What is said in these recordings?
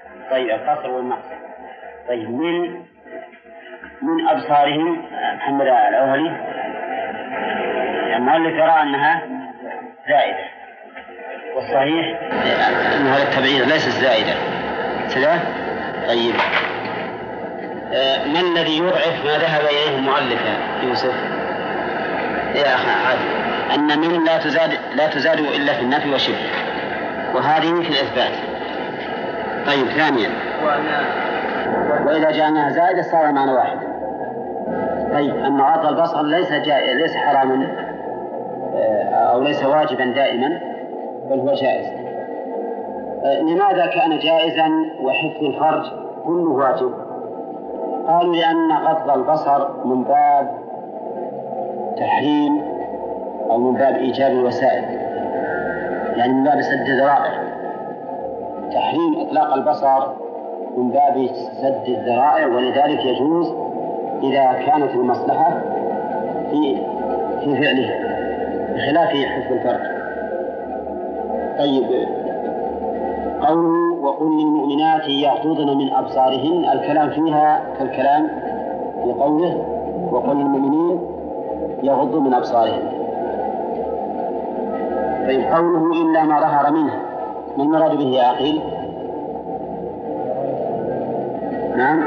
طيب القصر والنقص. طيب من أبصارهم محمد الأولي المؤلف يرى أنها زائدة، والصحيح أن هذا التبعير ليست زائدة. سلام. طيب ما الذي يضعف ما ذهب إليه المؤلف يوسف يا أخي عادل؟ أن من لا تزاد إلا في النفي وشبه، وهذه في الإثبات. طيب ثانيا وإذا جعلناها زائدة صار معنى واحد. طيب أن غض البصر ليس حراما أو ليس واجبا دائما، بل هو جائز. لماذا كان جائزا وحفظ الفرج كله واجب؟ قالوا لأن غض البصر من باب تحريم أو من باب إيجاب الوسائل، يعني من باب سد الذرائع. تحريم إطلاق البصر من باب سد الذرائع، ولذلك يجوز إذا كانت المصلحة في فعله بخلاف حفظ الفرج. طيب قوله وقل للمؤمنات يغضضن من أبصارهن، الكلام فيها كالكلام في قوله وقل للمؤمنين يغضوا من أبصارهن. طيب قوله إلا ما ظهر منه، ما المراد به يا عقيل؟ نعم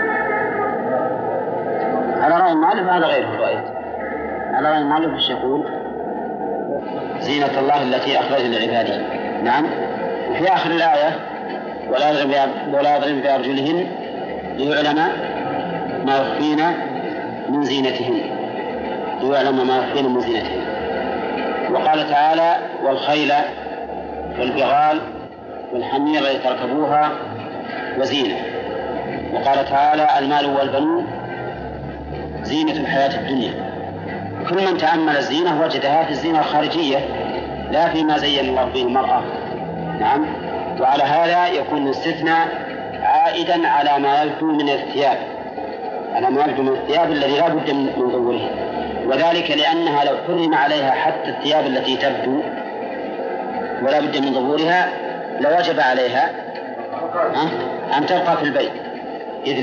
على رأي المؤلف، هذا غيره رأيت. على رأي المؤلف ايش يقول؟ زينة الله التي أخرج لعباده. نعم. وفي آخر الآية ولا يضرب بأرجلهن ليعلم ما يخفين من زينتهن، ليعلم ما يخفين من زينتهن. وقال تعالى والخيل والبغال والحمير لتركبوها وزينة. وقال تعالى المال والبنون زينة الحياة الدنيا. كل من تأمل الزينة وجدها في الزينة الخارجية لا فيما زين الله به المرأة. نعم. وعلى هذا يكون الاستثناء عائدا على ما يبدو من الثياب، على ما يبدو من الثياب الذي لا بد من ظهوره، وذلك لأنها لو حرم عليها حتى الثياب التي تبدو ولا بد من ظهورها لوجب عليها أن تبقى في البيت، إذ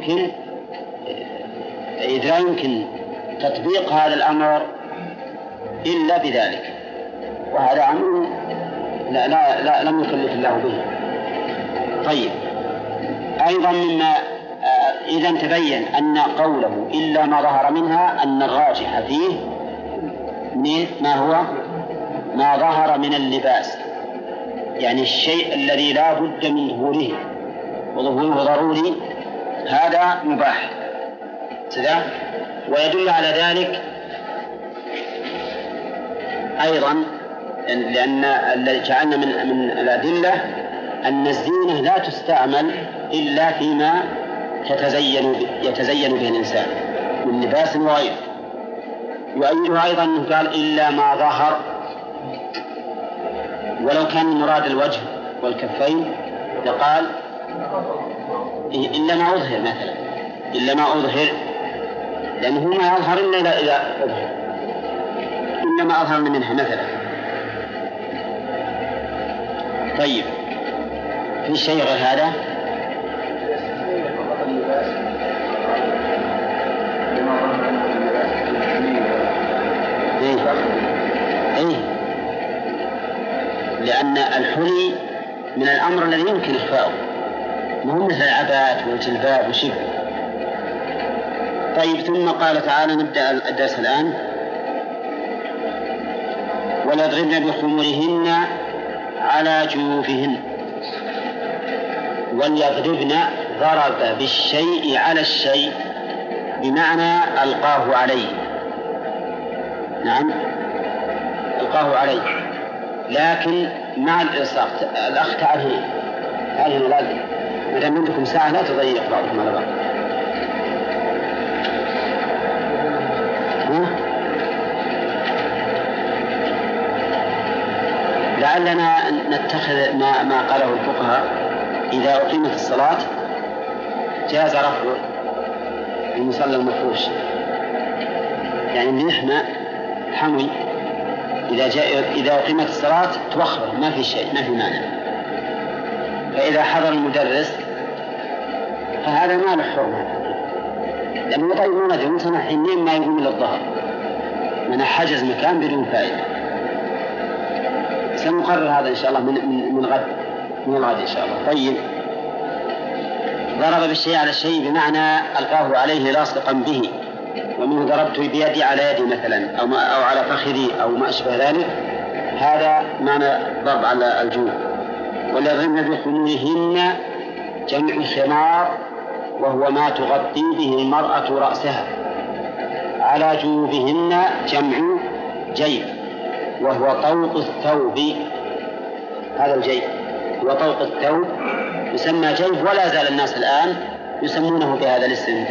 لا يمكن تطبيق هذا الأمر إلا بذلك، وهذا أمر لم يكلف الله به. طيب أيضا مما إذن تبين أن قوله إلا ما ظهر منها أن الراجح فيه ما هو ما ظهر من اللباس، يعني الشيء الذي لا بد من ظهوره وظهوره ضروري هذا مباح. ويدل على ذلك أيضا لأن الذي جعلنا من الأدلة أن الزينة لا تستعمل إلا فيما يتزين به الإنسان من لباس وغيره. يؤيده أيضا أنه قال إلا ما ظهر، ولو كان المراد الوجه والكفين لقال إلا ما أظهر مثلا، إلا ما أظهر، لأنه ما يظهر إلا إذا أظهر، إلا ما أظهر منها مثلا. طيب في شيء غير هذا؟ إيه؟ لأن الحلي من الأمر الذي يمكن إخفاؤه، مهم مثل العباءة والجلباب وشبه. طيب ثم قال تعالى نبدأ الدرس الآن وليضربن بخمرهن على جيوبهن. وليضربن ضرب بالشيء على الشيء بمعنى ألقاه عليه. نعم ألقاه عليه، لكن مع الإلصاق. الأخ تعال هنا لا مدام عندكم ساعة لا تضيق بعضكم على بعض. لعلنا نتخذ ما قاله الفقهاء إذا أقيمت الصلاة جاز رفع المصلى المفروش، يعني اللي يحمى حمي إذا أقيمت الصلاة توخر ما في شيء، ما في مانع. فإذا حضر المدرس فهذا ما له حرمة، لأنه طيب ما ندري مثلا حينين ما يقوم إلى الظهر، من حجز مكان بدون فائدة. سنقرر هذا إن شاء الله من الغد إن شاء الله. طيب، ضرب بالشيء على الشيء بمعنى ألقاه عليه لاصقا به، ومنه ضربت بيدي على يدي مثلا أو على فخذي أو ما أشبه ذلك، هذا معنى ضرب على الجوب. وليضربن بخمورهن جمع خمار، وهو ما تغطي به المرأة رأسها، على جوبهن جمع جيب، وهو طوق الثوب. هذا الجيب هو طوق الثوب، يسمى جيب، ولا زال الناس الآن يسمونه بهذا الاسم.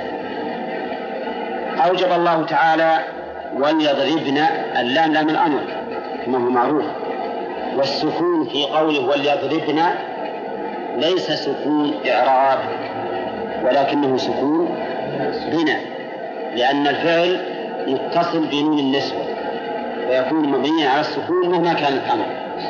أوجب الله تعالى وليضربن، اللام لام الأمر كما هو معروف، والسكون في قوله وليضربن ليس سكون إعراب، ولكنه سكون بناء، لأن الفعل يتصل بنون النسوة فيكون مبنيا على السكون مهما كان الأمر.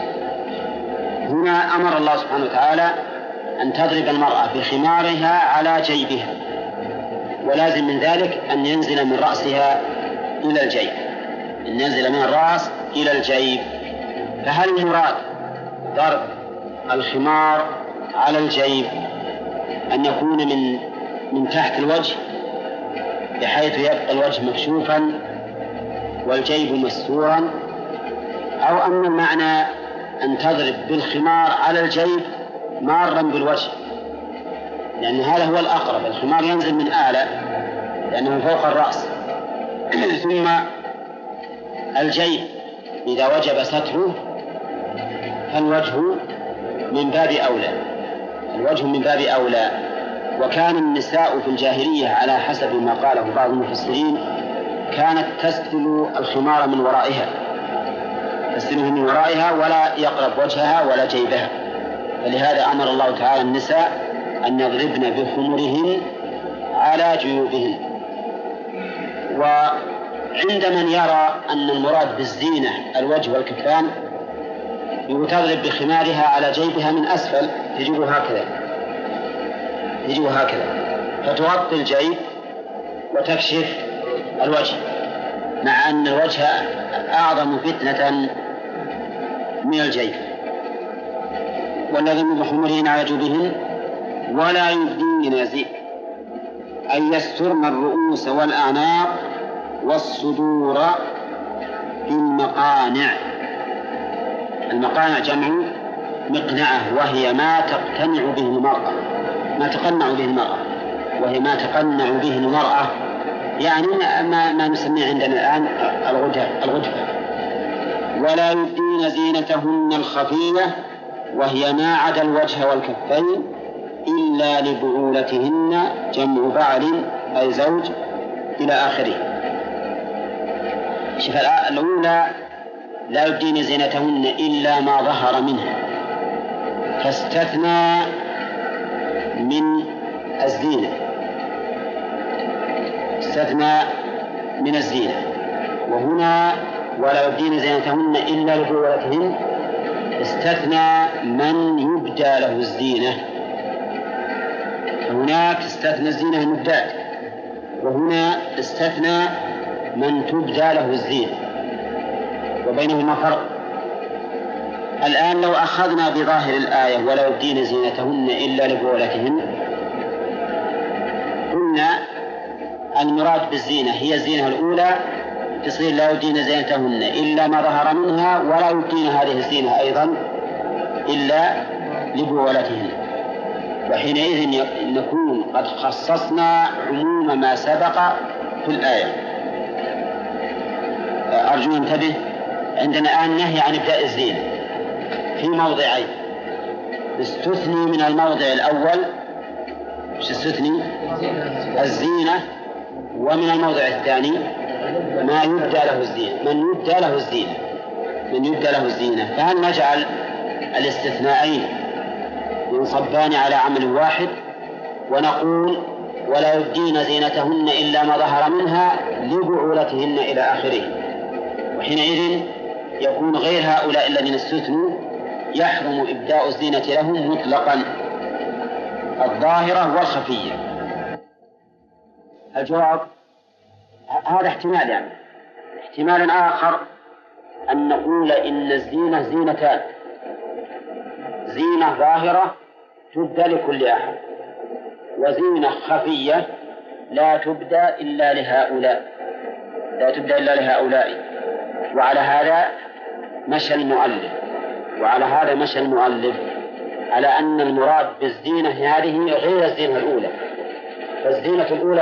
هنا أمر الله سبحانه وتعالى أن تضرب المرأة بخمارها على جيبها، ولازم من ذلك أن ينزل من رأسها إلى الجيب، أن ينزل من الرأس إلى الجيب. فهل المراد ضرب الخمار على الجيب أن يكون من تحت الوجه بحيث يبقى الوجه مكشوفا والجيب مستورا، أو أن المعنى أن تضرب بالخمار على الجيب مارا بالوجه، لأن هذا هو الأقرب، الخمار ينزل من أعلى لأنه فوق الرأس ثم الجيب إذا وجب ستره فالوجه من باب أولى، الوجه من باب أولى. وكان النساء في الجاهلية على حسب ما قاله بعض المفسرين كانت تستل الخمار من ورائها، تستله من ورائها ولا يقرب وجهها ولا جيبها، فلهذا أمر الله تعالى النساء أن يضربن بخمرهن على جيوبهن. وعند من يرى أن المراد بالزينة الوجه والكفان تضرب بخمارها على جيبها من أسفل، تجيب هكذا فتغطي الجيب وتكشف الوجه، مع أن الوجه أعظم فتنة من الجيب. والذين بخمرهن على جيوبهن ولا يبدين أي يسترن الرؤوس والأعناق والصدور في المقانع. المقانع جمع مقنعة، وهي ما تقتنع به المرأة، وهي ما تقنع به المرأة، يعني ما نسميه عندنا الآن الغدفة. ولا يبدين زينتهن الخفية، وهي ما عدا الوجه والكفين إلا لبعولتهن جمع بعل أي زوج إلى آخره. شوف الأولى لا يبدين زينتهن إلا ما ظهر منها، فاستثنى من الزينة، وهنا ولا يبدين زينتهن إلا لبعولتهن استثنى من يبدى له الزينة، هناك استثنى الزينة المبدات، وهنا استثنى من تبدى له الزينة، وبينهما فرق. الآن لو أخذنا بظاهر الآية ولا يبدين زينتهن إلا لبعولتهن، قلنا المراد بالزينة هي الزينة الأولى، تصير لا يبدين زينتهن إلا ما ظهر منها، ولا يبدين هذه الزينة أيضا إلا لبعولتهن، وحينئذ نكون قد خصصنا عموم ما سبق في الآية. أرجو انتبه، عندنا الآن نهي عن إبداء الزينة في موضعين، استثني من الموضع الأول استثني الزينة، ومن الموضع الثاني ما يبدى له الزينة، من يبدى له الزينة. فهل نجعل الاستثناءين ينصبان على عمل واحد ونقول ولا يبدين زينتهن إلا ما ظهر منها لبعولتهن إلى آخره، وحينئذ يكون غير هؤلاء الذين استثنوا يحرم إبداء الزينة لهم مطلقا، الظاهرة والخفية. الجواب هذا احتمال، يعني احتمال آخر أن نقول إن الزينة زينتان: زينة ظاهرة تبدى لكل أحد، وزينة خفية لا تبدى إلا لهؤلاء. وعلى هذا مشى المؤلف على أن المراد بالزينة هذه غير الزينة الأولى، فالزينة الأولى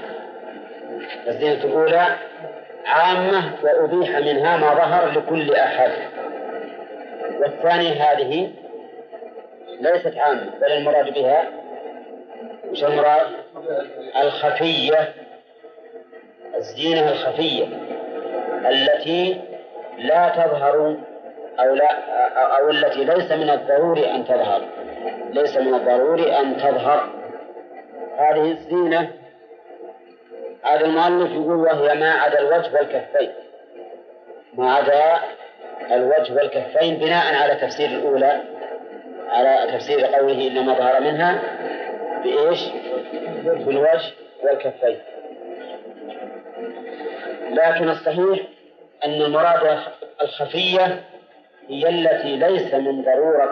عامة وأبيح منها ما ظهر لكل أحد، والثانية هذه ليست عامة، بل المراد بها وش المراد؟ الخفية، الزينة الخفية التي لا تظهر أو التي ليس من الضروري أن تظهر. هذه الزينة هذا المؤلف يقول وهي ما عدا الوجه والكفين، بناء على تفسير الأولى، على تفسير قوله إنما ظهر منها بإيش؟ بالوجه والكفين. لكن الصحيح أن المراد الخفية هي التي ليس من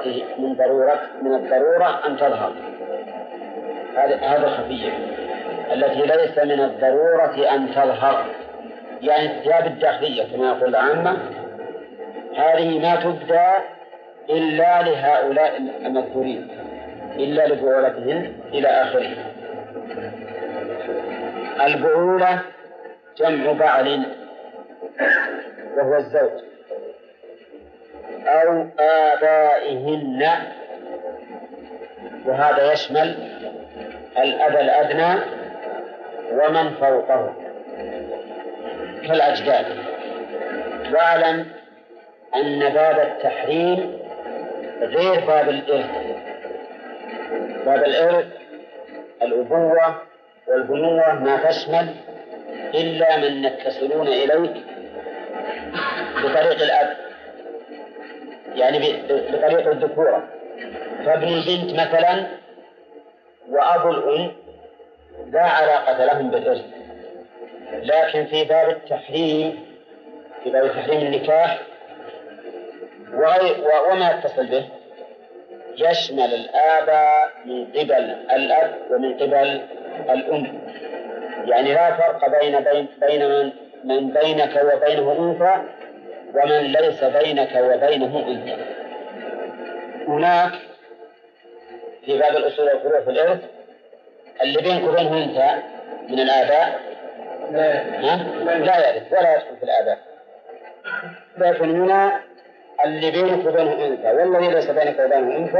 الضرورة أن تظهر. هذا الخفية التي ليس من الضرورة أن تظهر، يعني الثياب الداخلية كما يقول العامة، هذه ما تبدى إلا لهؤلاء المذكورين، إلا لبعولتهم إلى آخره. البعولة جمع بعل وهو الزوج، أو آبائهن، وهذا يشمل الأب الأدنى ومن فوقه كالأجداد. واعلم أن باب التحريم غير باب الإرث. باب الإرث الأبوة والبنوة ما تشمل إلا من يتصلون إليك بطريق الأب، يعني بطريق الذكورة، فابن البنت مثلا وأبو الأم لا علاقة لهم بالإرث. لكن في باب التحريم النكاح وما يتصل به يشمل الآباء من قبل الأب ومن قبل الأم، يعني لا فرق بين من بينك وبينه أنثى ومن ليس بينك وبينه أنثى. هناك في باب الأصول والفروع في الإرث اللي بينك وبينه أنثى من الآباء لا يرث ولا يدخل في الآباء، لكن هنا اللي بينك وبينه أنثى والذي ليس بينك وبينه أنثى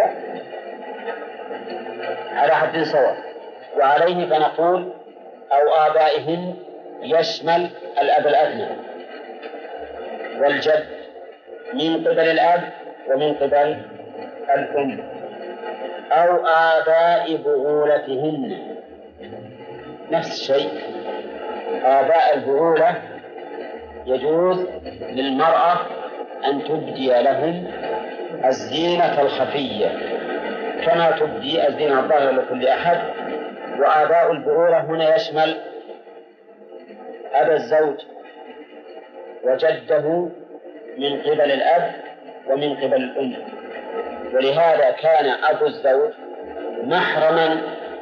على حد سواء. وعليه فنقول أو آبائهن يشمل الأب الأدنى والجد من قبل الأب ومن قبل الأم، أو آباء بعولتهن نفس الشيء. آباء البعولة يجوز للمرأة أن تبدي لهم الزينة الخفية كما تبدي الزينة الظاهرة لكل أحد. وآباء البعولة هنا يشمل أبا الزوج وجده من قبل الأب ومن قبل الأم، ولهذا كان أبو الزوج محرما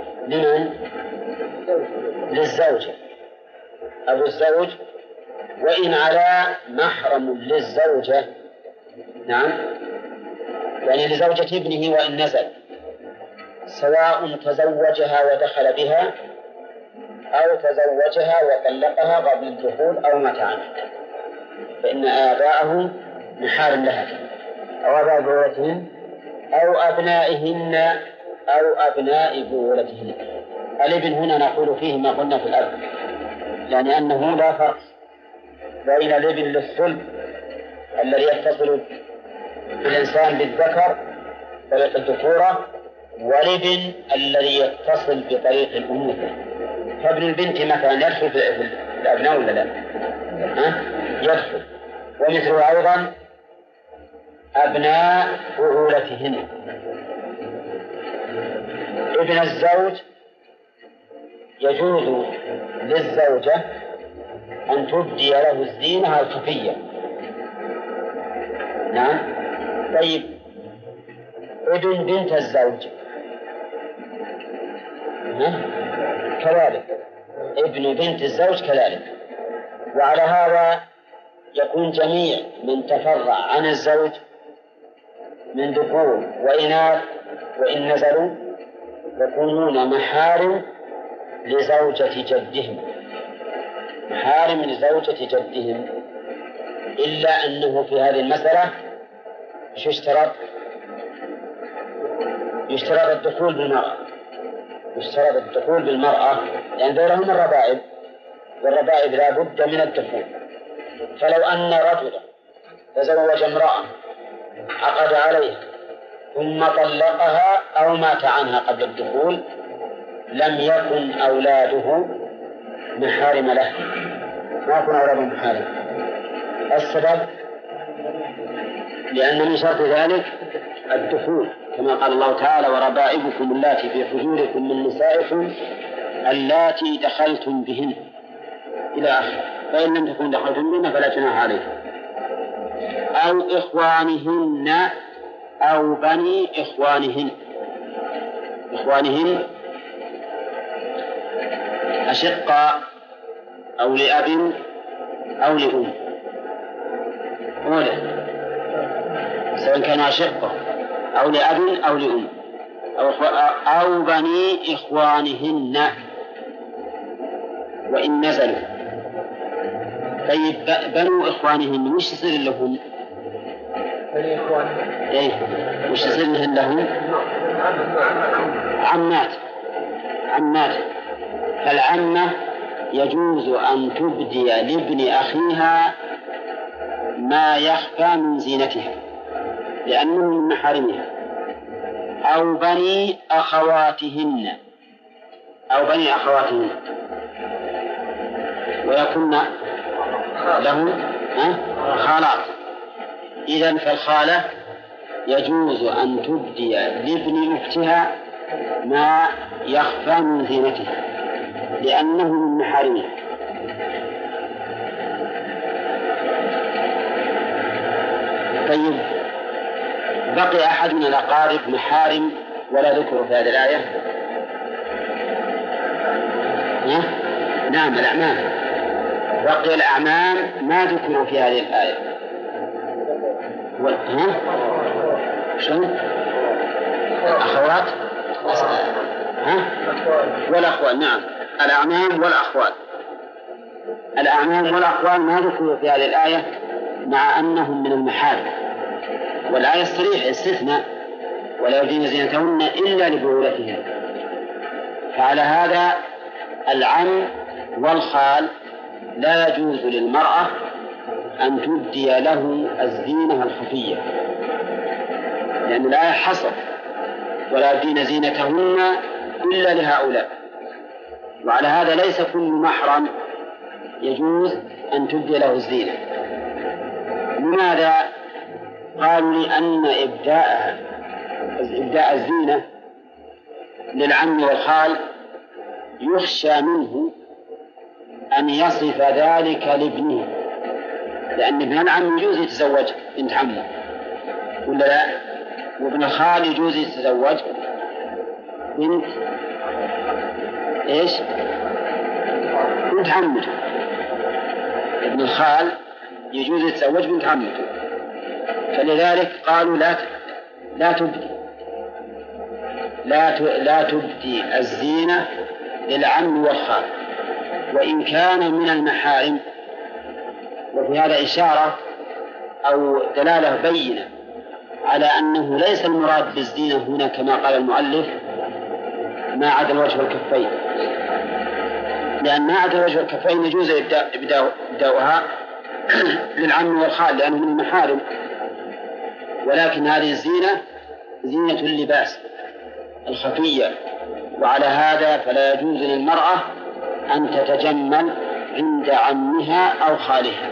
للزوجة. أبو الزوج وإن علا محرم للزوجة، نعم، يعني لزوجة ابنه وإن نزل، سواء تزوجها ودخل بها أو تزوجها وطلقها قبل الدخول أو مات عنها، فإن آباءه محارم لها، أو آباء بعولتهن أو أبنائهن أو أبناء بعولتهن. الابن هنا نقول فيه ما قلنا في الأب، يعني أنه لا فرق بين الابن للصلب الذي يتصل بالإنسان بالذكر طريق الذكورة والابن الذي يتصل بطريق الأنوثة. فابن البنت مثلا يدخل في الأبناء ولا لا؟ يدخل. ومثله أيضا أبناء بعولتهن. ابن الزوج يجوز للزوجة أن تبدي له الزينة الخفية. نعم. طيب ابن بنت الزوج كذلك، ابن بنت الزوج كذلك. وعلى هذا يكون جميع من تفرع عن الزوج من ذكور وإناث وإن نزلوا يكونون محارم لزوجة جدهم، محارم لزوجة جدهم، إلا أنه في هذه المسألة يشترط الدخول بالمرأة، يشترط الدخول بالمرأة، لأن ذولهم الربائب، والربائب لا بد من الدخول. فلو أن رجلا تزوج امرأة عقد عليها ثم طلقها أو مات عنها قبل الدخول لم يكن أولاده محارم له، ما يكون أولاده محارم. السبب لأن من شرط ذلك الدخول، كما قال الله تعالى: وربائبكم اللاتي في حجوركم من نسائكم اللاتي دخلتم بهن إلى آخره، فإن لم تكن دخلتم بهن فلا جناح عليكم، أو إخوانهن أو بني إخوانهن. إخوانهن أشقاء أو لأب أو لأم، سواء كانوا أشقاء أو لأب أو لأم أو بني إخوانهن وإن نزلوا. طيب بنو إخوانهن وش يصير لهم؟ وش يصير لهم؟ عمات. فالعمة يجوز أن تبدي لابن أخيها ما يخفى من زينتها لأنه من محارمها، أو بني أخواتهن ويكون لهم خالات. إذن فالخالة يجوز أن تبدي لابن أختها ما يخفى من زينتها لأنه من محارمها. طيب بقي أحد من الأقارب محارم ولا ذكر في هذه الآية؟ نعم، الأعمام. بقي الأعمام ما ذكروا في هذه الآية. أخوات والأخوال. نعم، الأعمام والأخوال. الأعمام والأخوال ما ذكروا في هذه الآية مع أنهم من المحارم، والآية الصريحة استثناء: ولا يبدين زينتهن إلا لبعولتهن. فعلى هذا العم والخال لا يجوز للمرأة أن تبدي له الزينة الخفية، لأن الآية حصر: ولا يبدين زينتهن إلا لهؤلاء. وعلى هذا ليس كل محرم يجوز أن تبدي له الزينة. لماذا؟ قالوا لأن إبداء الزينة للعم والخال يخشى منه أن يصف ذلك لابنه، لأن ابن العم يجوز يتزوج بنت عمه ولا لا؟ وابن الخال يجوز يتزوج بنت عمته. ابن الخال يجوز يتزوج بنت عمته، فلذلك قالوا لا تبدي الزينة للعم والخال وإن كان من المحارم. وفي هذا إشارة أو دلالة بينة على أنه ليس المراد بالزينة هنا كما قال المؤلف ما عدا الوجه والكفين، لأن ما عدا الوجه والكفين يجوز إبداؤها للعم والخال لأنه من المحارم، ولكن هذه الزينة زينة اللباس الخفية. وعلى هذا فلا يجوز للمرأة أن تتجمل عند عمها أو خالها.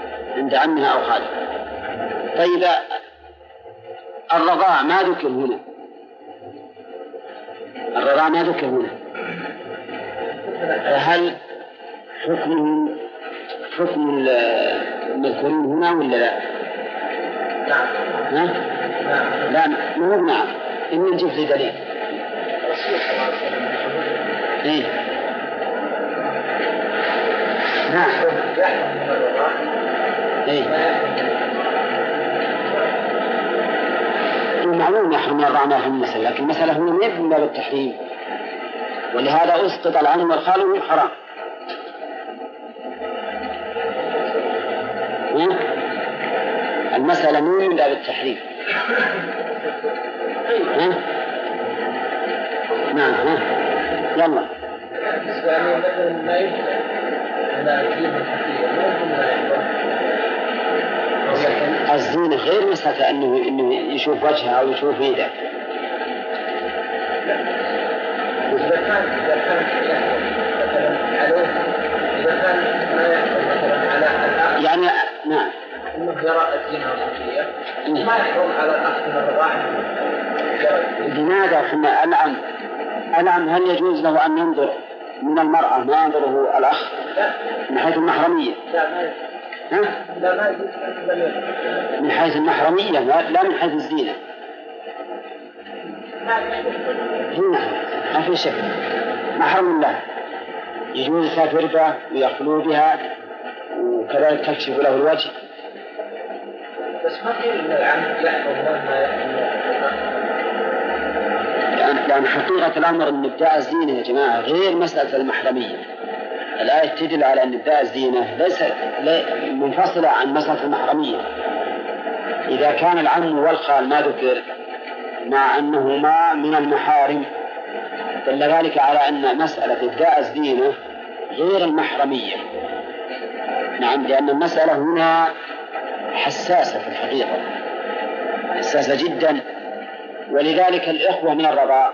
طيب الرضاع ما ذكر هنا. هل حكم المذكورين هنا ولا لا؟ نعم. ها؟ نعم. لا مو نعم. إن نجيب لي دليل. إيه. نعم. إيه. معلوم يحرم من الرضاعة ما يحرم المسألة، لكن المسألة هنا ما يبنى بالتحريم، ولهذا أسقط العم والخال من حرام. المسألة مو من باب التحريم. نعم. يلا. يعني مثلا ما يمكن أن الزينة الحقيقية ما يمكن الزينة غير مسألة إنه يشوف وجهها أو يشوف يده. إذا كان مثلا عليه، إذا كان ما يحصل مثلا على الأخ يعني نعم إنه يرى الزينة الحقيقية ما يحرم على الأخ من الرضاعة. لماذا حنا العم هل يجوز له أن ينظر من المرأة ما ينظره الأخ من حيث المحرمية؟ لا ما يجوز. من حيث المحرمية لا من حيث الزينة. هنا ما في شك محرم الله يجوز يسافر بها ويخلو بها وكذلك تكشف له الوجه. بس ما قيل إن العم يحرم ما يحرم. لأن حقيقة الأمر أن ابداع الزينة يا جماعة غير مسألة المحرمية. الآية تدل على أن ابداع الزينة ليس منفصلة عن مسألة المحرمية. إذا كان العم والخال ما ذكر مع أنهما من المحارم دل ذلك على أن مسألة ابداع الزينة غير المحرمية. نعم، لأن المسألة هنا حساسة في الحقيقة، حساسة جدا. ولذلك الإخوة من الرضاع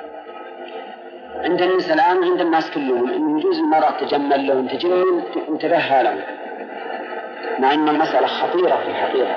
عند الناس الآن وعند الناس كلهم إنه يجوز المرأة تجمل لهم تجمل وتبهى لهم، مع أن المسألة خطيرة في الحقيقة،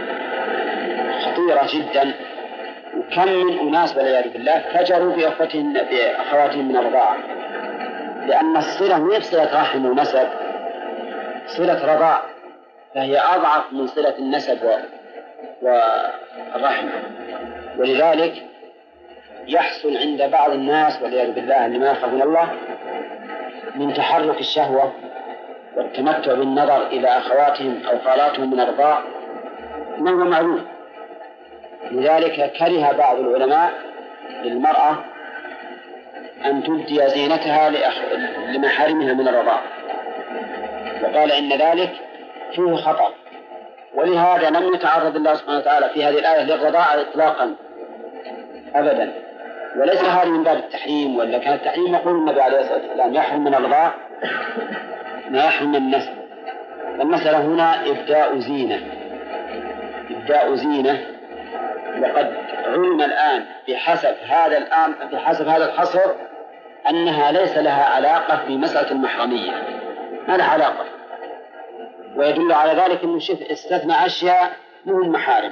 خطيرة جدا. وكم من أناس والعياذ بالله فجروا بأخواتهم من الرضاعة، لأن الصلة هي صلة رحم ونسب، صلة رضاع، فهي أضعف من صلة النسب والرحم. ولذلك يحصل عند بعض الناس والعياذ بالله اللي ما يخافون الله من تحرك الشهوة والتمتع بالنظر إلى أخواتهم أو خالاتهم من الرضاع ما هو معلوم. لذلك كره بعض العلماء للمرأة أن تبدي زينتها لمحارمها من الرضاع، وقال إن ذلك فيه خطأ. ولهذا لم يتعرض الله سبحانه وتعالى في هذه الآية للرضاعة إطلاقا أبدا، وليس هذا من باب التحريم. ولا كان التحريم يقول النبي عليه الصلاة والسلام يحرم من الرضاع ما يحرم من النسب. المسألة هنا إبداء زينة، إبداء زينة. وقد علم الآن بحسب هذا الحصر أنها ليس لها علاقة بمسألة المحرمية، ما لها علاقة. ويدل على ذلك أنه استثنى أشياء من محارم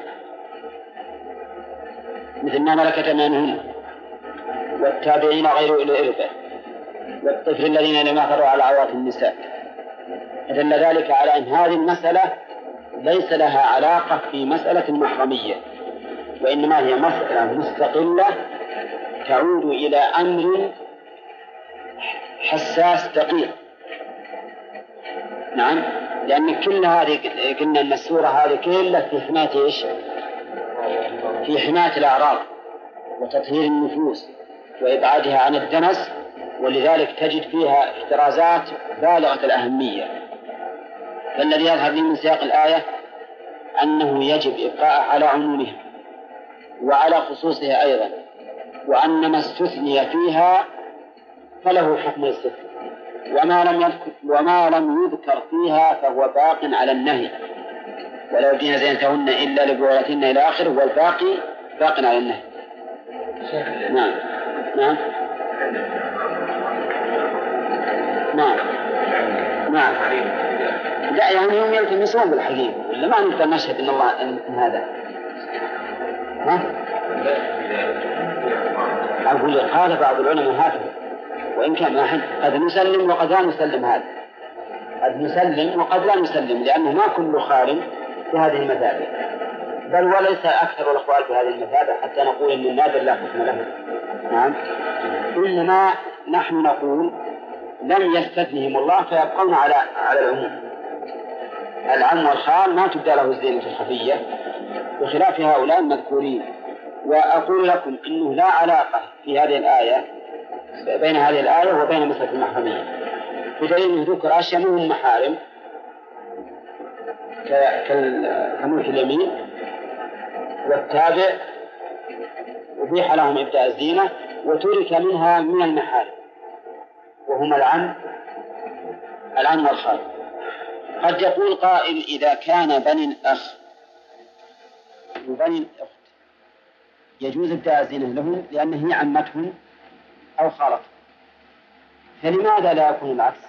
مثل ما ملكت أيمانهن والتابعين غير أولي الإربة والطفل الذين لم يحضروا على عورات النساء. فدل ذلك على أن هذه المسألة ليس لها علاقة في مسألة المحرمية، وإنما هي مسألة مستقلة تعود إلى أمر حساس دقيق. نعم، لأن كل هذه قلنا أن السورة هذه كلها في حماية إيش؟ في حماية الأعراض وتطهير النفوس وإبعادها عن الدنس، ولذلك تجد فيها احترازات بالغة الأهمية. فالذي يظهر لي من سياق الآية أنه يجب إبقاء على عمومها وعلى خصوصها أيضا، وأن ما استثني فيها فله حكم الاستثناء، وما لم يذكر فيها فهو باق على النهي. ولا يبدين زينتهن إلا لبعولتهن إلى آخره، والباقي باق على النهي. نعم نعم نعم نعم. لا يعني هم يلتمسون بالحقيقة، ولا ما نقدر نشهد إن الله إن هذا أقول قال بعض العلماء هكذا وإن كان واحد قد نسلم وقد لا نسلم هذا، قد نسلم وقد لا نسلم، لأنه ما كل خال في هذه المثابة، بل وليس أكثر الأقوال في هذه المثابة حتى نقول إن النادر لا حكم له. نعم. إنما نحن نقول لم يستثنهم الله فيبقون على العموم. العم والخال ما تبدأ له الزينة الخفية بخلاف هؤلاء المذكورين. وأقول لكم إنه لا علاقة في هذه الآية بين هذه الآية وبين مسألة المحرمية، بدليل أنه ذكر أشياء منهم محارم كملك اليمين والتابع أبيح لهم إبداء الزينة، وترك منها من المحارم وهما العم والخال. قد يقول قائل إذا كان بني الأخ وبني الأخت يجوز إبداء الزينة لهم لأنه هي عمتهم أو خالتهم، فلماذا لا يكون العكس؟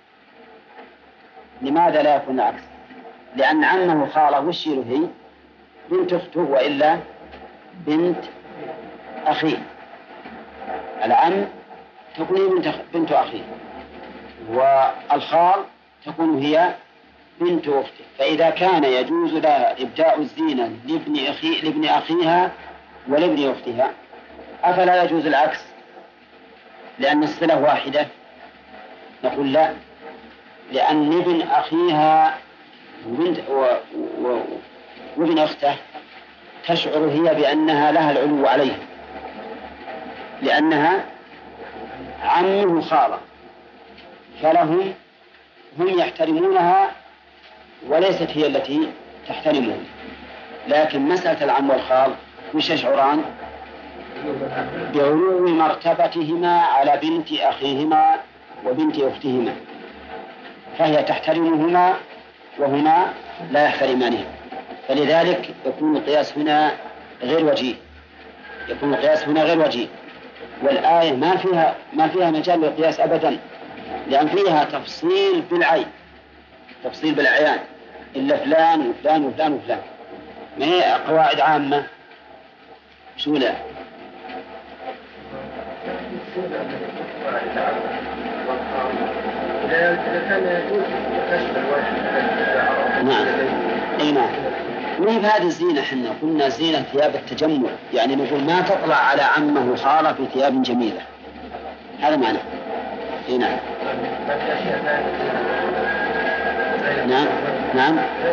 لماذا لا يكون العكس؟ لأن عمه خالة وش هي؟ بنت أخته وإلا بنت أخيه. العم تكون بنت أخيه، والخال تكون هي بنت أخته. فإذا كان يجوز لها إبداء الزينة لابن أخيها ولابن أختها، أفلا يجوز العكس لأن الصلة واحدة؟ نقول لا، لأن ابن أخيها وابن أخته تشعر هي بأنها لها العلو عليه، لأنها عمه خالة، فهم يحترمونها وليست هي التي تحترمهم. لكن مسألة العم والخال مش يشعران بعلو مرتبتهما على بنت أخيهما وبنت أختهما، فهي تحترمهما وهما لا يحترمانه، فلذلك يكون القياس هنا غير وجيه. والآية ما فيها مجال للقياس أبدا، لأن فيها تفصيل بالعيان، إلا فلان وفلان وفلان وفلان، ما هي قواعد عامة. شو لا؟ نعم. أي نعم. ما في هذه الزينة، حنا قلنا زينة ثياب التجمل، يعني نقول ما تطلع على عمه خالة في ثياب جميلة، هذا معنى. أي نعم. نعم.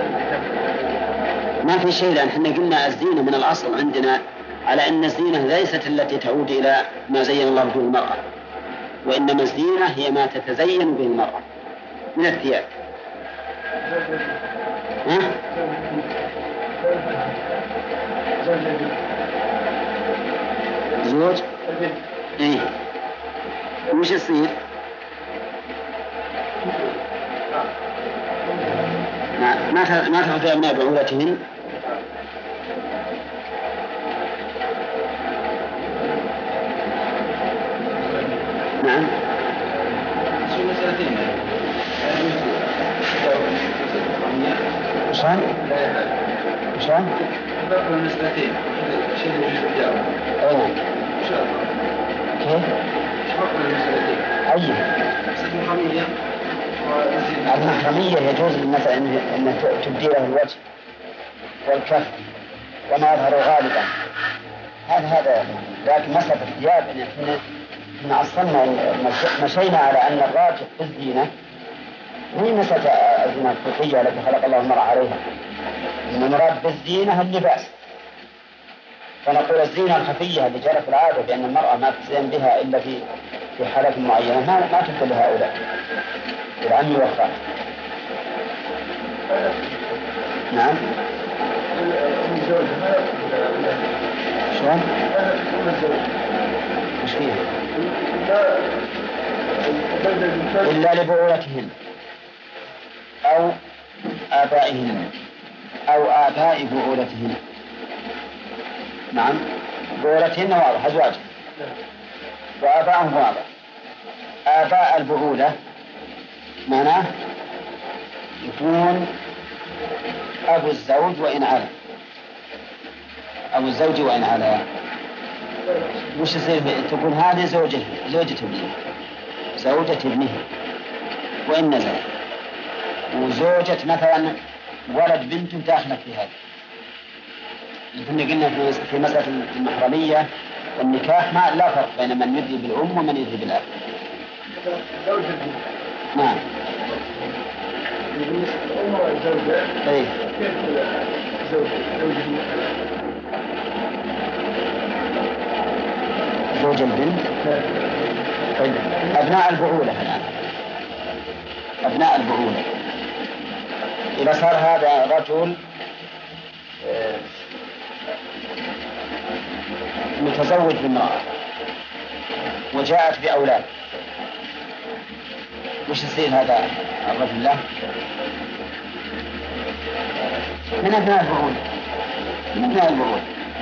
ما في شيء، لأن حنا قلنا الزينة من الأصل عندنا على أن الزينة ليست التي تعود إلى ما زين الله به المرأة، وإنما الزينة هي ما تتزين به المرأة من الثياب. زوج؟ إيه. وش يصير؟ ما تأخذ أبناء بعولتهن؟ نعم. وشان؟ باقي المسألتين شيء يجوز الجواب. إن شاء الله. كيف؟ باقي المسألتين. أي؟ المحرمية. المحرمية يجوز مثلا أن تبدي له الوجه والكف وما يظهر غالبا، هذا. لكن مسألة الثياب إن أصلنا مشينا على أن الراجح في الزينة هي مسألة الزينة الخلقية التي خلق الله المرأة عليها، إن المراد بالزينة اللباس. فنقول الزينة الخفية اللي جرت العادة بأن المرأة ما تزين بها إلا في حالات معينة ما تدخل لهؤلاء العم والخال. نعم. شلون؟ مش فيه إلا لبعولتهن أو آبائهن أو آباء بعولتهن. نعم. بعولتهن واضح، أزواجهن، وآباءهم واضح. آباء البعولة معناه يكون أبو الزوج وإن علا، أبو الزوج وإن علا. وش يصير؟ تقول هذه زوجته ابنه، زوجة ابنه وإن نزل، وزوجة مثلا ولد بنت داخلة في هذا. كنا قلنا في مسألة المحرمية والنكاح ما لا فرق بين من يدري بالأم ومن يدري بالأب. زوجة ابنه. نعم. بالنسبة للأم والزوجة. أي. كيف زوج البنت. طيب أبناء البعولة الآن، أبناء البعولة إذا صار هذا رجل متزوج بامرأة وجاءت بأولاد، وش يصير هذا الرجل له؟ من أبناء البعولة، من أبناء البعولة.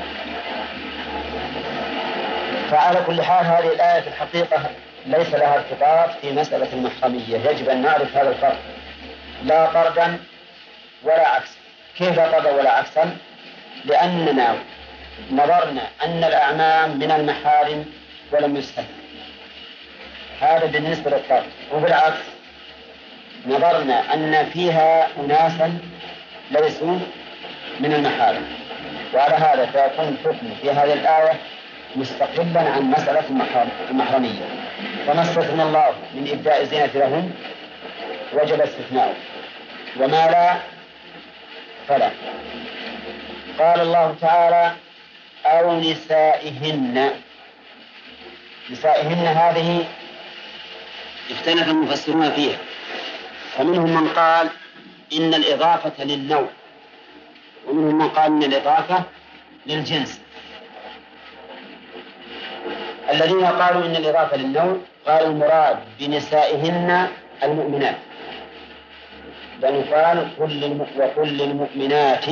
فعلى كل حال هذه الآية في الحقيقة ليس لها ارتباط في مسألة المحرمية، يجب أن نعرف هذا الفرق، لا طردا ولا عكسا. كيف لا طردا ولا عكسا؟ لأننا نظرنا أن الأعمام من المحارم ولم يستثنى، هذا بالنسبة للطرد. وبالعكس نظرنا أن فيها أناسا ليسوا من المحارم، وعلى هذا فيكون الحكم في هذه الآية مستقلا عن مسألة المحرمية. فما استثنى الله من إبداء الزينة لهم وجب استثناؤه، وما لا فلا. قال الله تعالى أو نسائهن. نسائهن هذه اختلف المفسرون فيها، فمنهم من قال إن الإضافة للنوع، ومنهم من قال إن الإضافة للجنس. الذين قالوا إن الإضافة للنوع قالوا المراد بنسائهن المؤمنات، لأنه قال وكل المؤمنات.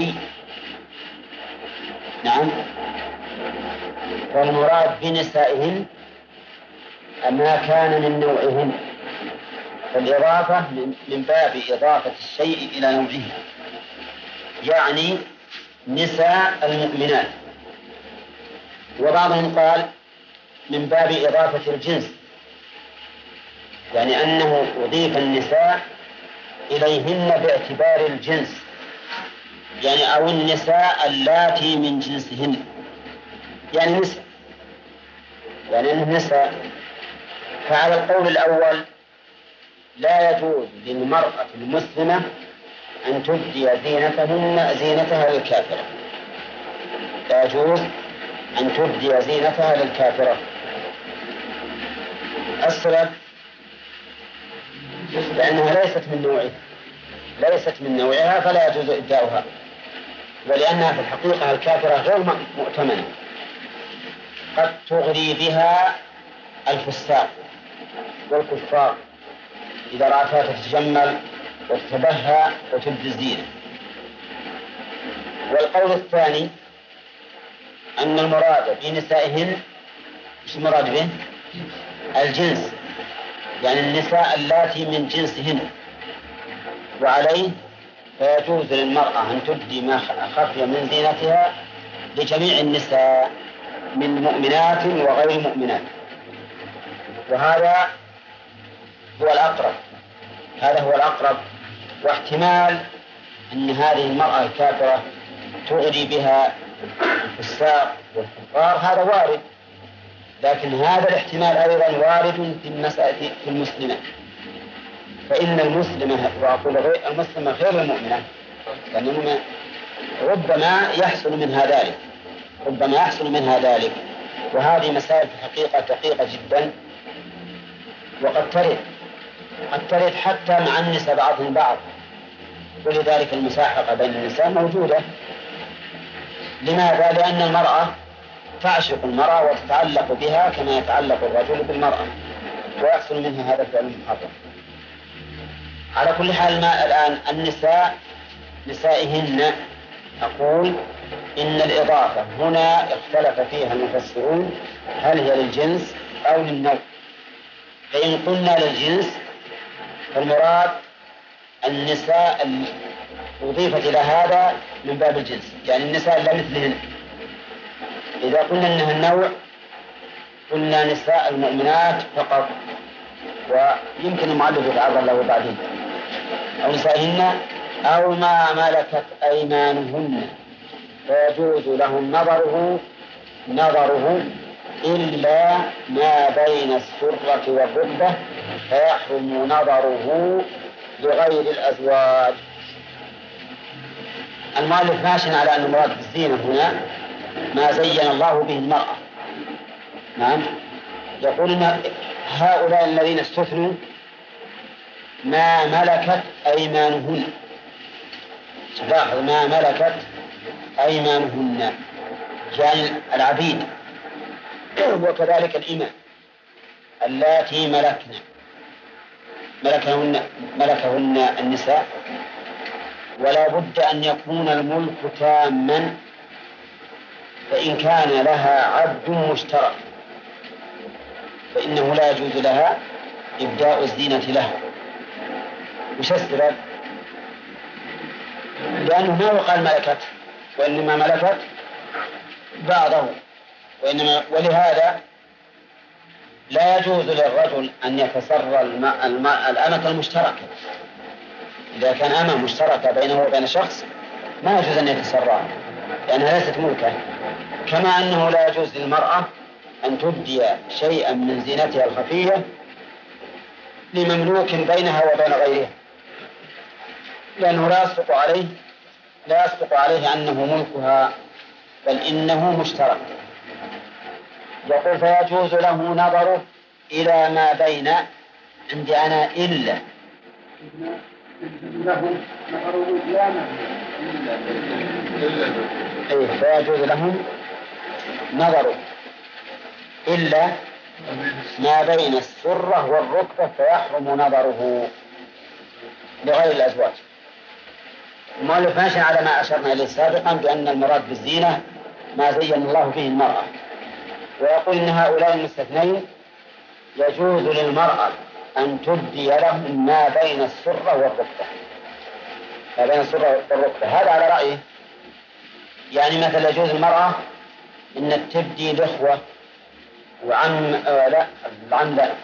نعم. والمراد بنسائهن ما كان من نوعهن، فالإضافة من باب إضافة الشيء إلى نوعه، يعني نساء المؤمنات. وبعضهم قال من باب إضافة الجنس، يعني أنه أضيف النساء إليهن باعتبار الجنس، يعني أو النساء اللاتي من جنسهن، يعني نساء، يعني أنه نساء. فعلى القول الأول لا يجوز للمرأة المسلمة أن تبدي زينتها للكافرة، لا يجوز أن تبدي زينتها للكافرة. السبب لأنها ليست من نوعها فلا يجوز إبداؤها، ولأنها في الحقيقة الكافرة غير مؤتمنة، قد تغري بها الفساق والكفار إذا رأتها تتجمل وتتبهى وتبدي الزينة. والقول الثاني أن المراد بنسائهن مش المراد به الجنس، يعني النساء اللاتي من جنسهن، وعليه فيجوز للمرأة أن تبدي ما خفي من زينتها لجميع النساء من مؤمنات وغير مؤمنات. وهذا هو الأقرب، هذا هو الأقرب. واحتمال أن هذه المرأة الكافرة تغري بها الفساق والكفار هذا وارد، لكن هذا الاحتمال أيضا وارد في المسألة في المسلمة، فإن المسلمة وأقول المسلمة غير المؤمنة، لأنه ربما يحصل منها ذلك، وهذه مسائل في الحقيقة دقيقة جدا، وقد ترد حتى مع النساء بعضهم بعض، ولذلك المساحقة بين النساء موجودة. لماذا؟ لأن المرأة تعشق المرأة وتتعلق بها كما يتعلق الرجل بالمرأة، ويحصل منها هذا الفعل المحرم. على كل حال ما الآن النساء نسائهن، أقول إن الإضافة هنا اختلف فيها المفسرون هل هي للجنس أو للنوع. فإن قلنا للجنس فالمراد النساء أضيفت إلى هذا من باب الجنس، يعني النساء لا مثلهن. إذا قلنا أنها النوع قلنا نساء المؤمنات فقط، ويمكن المؤلف يتعرض له بعدين. أو نسائهن أو ما ملكت أيمانهن فيجوز لهم نظره إلا ما بين السرة والركبة فيحرم نظره لغير الأزواج. المؤلف ماشي على أن المراد بالزينة هنا ما زين الله به المرأة. نعم، يقول إن هؤلاء الذين استثنوا ما ملكت أيمانهن. لاحظ، ما ملكت أيمانهن يعني العبيد، وكذلك الإماء اللاتي ملكهن النساء. ولا بد أن يكون الملك تاما، فإن كان لها عبد مشترك فإنه لا يجوز لها إبداء الزينة له. وش السبب؟ لأنه ما يقال ملكت، وإنما ملكت بعضه، ولهذا لا يجوز للرجل أن يتسرى الأمة المشتركة. إذا كان أمة مشتركة بينه وبين شخص ما يجوز أن يتسرى لأنها ليست ملكة. كما أنه لا يجوز للمرأة أن تبدي شيئا من زينتها الخفية لمملوك بينها وبين غيرها، لأنه لا يصدق عليه أنه ملكها، بل إنه مشترك. يقول فيجوز له نظره إلى ما بين، عندي أنا إلا له نظره إلى ما بين، فيجوز له نظره إلا ما بين السرة والركبة فيحرم نظره لغير الأزواج. المؤلف ماشي على ما أشرنا إليه سابقا بأن المراد بالزينة ما زين الله به المرأة، ويقول إن هؤلاء المستثنين يجوز للمرأة أن تبدي لهم ما بين السرة والركبة، ما بين السرة والركبة. هذا على رأيه، يعني مثلا يجوز المرأة أن تبدي الإخوة وعم العم لا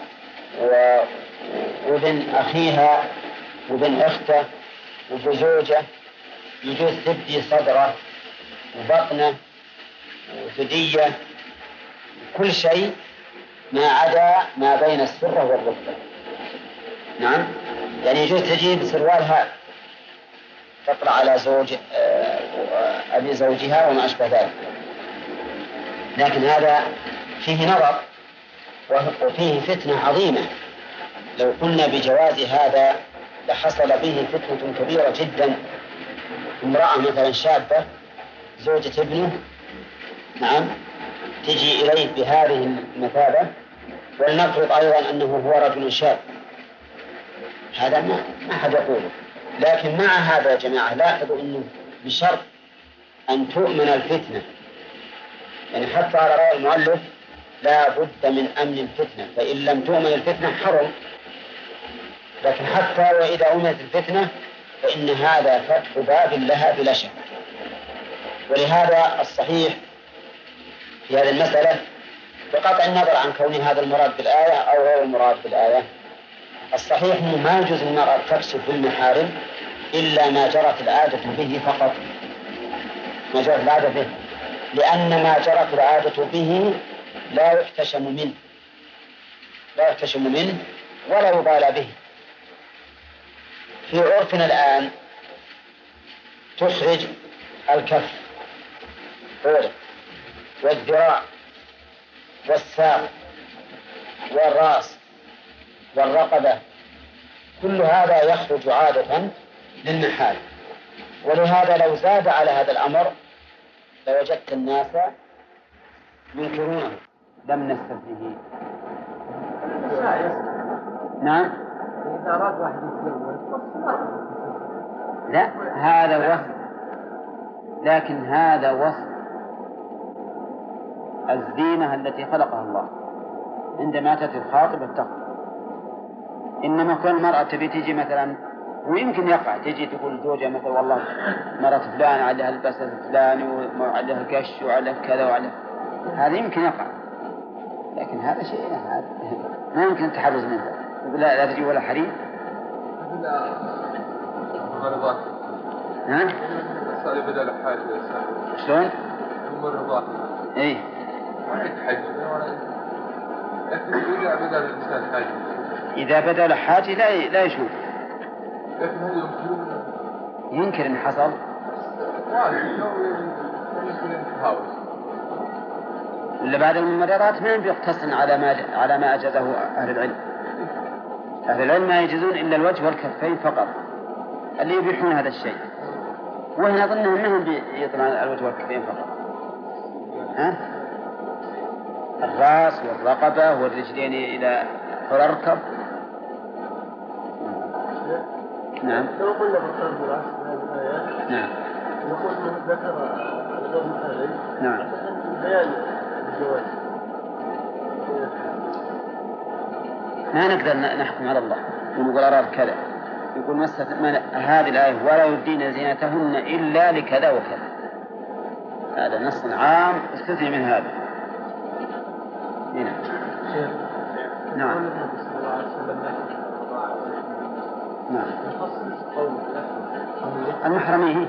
وابن أخيها وابن أخته وزوجه، يجوز تبدي صدره وبطنه وثدية كل شيء ما عدا ما بين السرة والركبة. نعم، يعني يجوز تجيب سروالها تطلع على زوج أبي زوجها وما أشبه ذلك، لكن هذا فيه نظر وفيه فتنة عظيمة. لو قلنا بجواز هذا لحصل به فتنة كبيرة جدا. امرأة مثلا شابة زوجة ابنه، نعم، تجي إليه بهذه المثابة، ولنفرض أيضا أنه هو رجل شاب، هذا ما أحد يقوله. لكن مع هذا يا جماعة لاحظوا أنه بشرط أن تؤمن الفتنة، يعني حتى على رأي المؤلف لا بد من أمن الفتنة، فإن لم تؤمن الفتنة حرم. لكن حتى وإذا أمنت الفتنة فإن هذا فتح باب لها بلا شك. ولهذا الصحيح في هذه المسألة بقطع النظر عن كون هذا المراد بالآية أو غير المراد بالآية، الصحيح أنه ما يجوز للمرأة تكشف بالمحارم إلا ما جرت العادة به فقط، ما جرت العادة به، لأن ما جرت العادة به لا يحتشم منه ولا يبالى به. في عرفنا الآن تخرج الكف والذراع والساق والرأس والرقبة، كل هذا يخرج عادة للمحال. ولهذا لو زاد على هذا الأمر لوجدت الناس ينكرونه، لم نستثنه. نعم، إذا أراد واحد يتزوج لا، هذا وصف، لكن هذا وصف الزينة التي خلقها الله عندما تأتي الخاطب التقوى. إنما كل مرأة تجي مثلا، ويمكن يقع تجي تقول زوجها مثلا والله مرة فلان عليها البس الفلاني وعليها القش وعليها كذا وعليها، هذا يمكن يقع، لكن هذا شيء ما يمكن التحرز منه. لا تجي ولا حريم. لا مرضات. ها؟ السؤال بدل حاجة. شلون؟ مرضات. إيه. واحد حج. لكن إذا بدل الإنسان حاجة. إذا بدأ له حاجة لا يشوف. لكن هل ينكر إن حصل؟ ولا بعد الممررات ما بيقتصر على ما أجازه أهل العلم. أهل العلم ما يجوزون إلا الوجه والكفين فقط اللي يبيحون هذا الشيء، وهنا ظنهم أنهم بيطلعون الوجه والكفين فقط. ها؟ الرأس والرقبة والرجلين إلى الركب. نعم. لو قلنا بطل الراس في هذه الآيات. نعم. نقول انه ذكر الغض الحالي. نعم. بيان الجواز. ما نقدر نحكم على الله ونقول أراد كذا. يقول هذه الآية ولا يبدين زينتهن إلا لكذا وكذا. هذا نص عام استثني من هذا. هنا. نعم. نعم. المحرمية.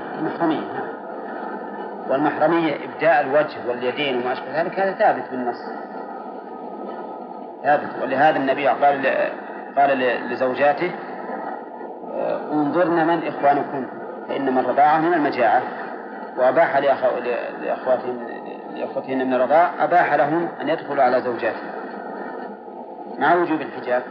والمحرمية إبداء الوجه واليدين وما أشبه ذلك هذا ثابت بالنص ثابت. ولهذا النبي قال لزوجاته انظرن من إخوانكم فإنما الرضاعة من المجاعة، وأباح لأخوتهن من الرضاع أباح لهم أن يدخلوا على زوجاتهم مع وجوب الحجاب.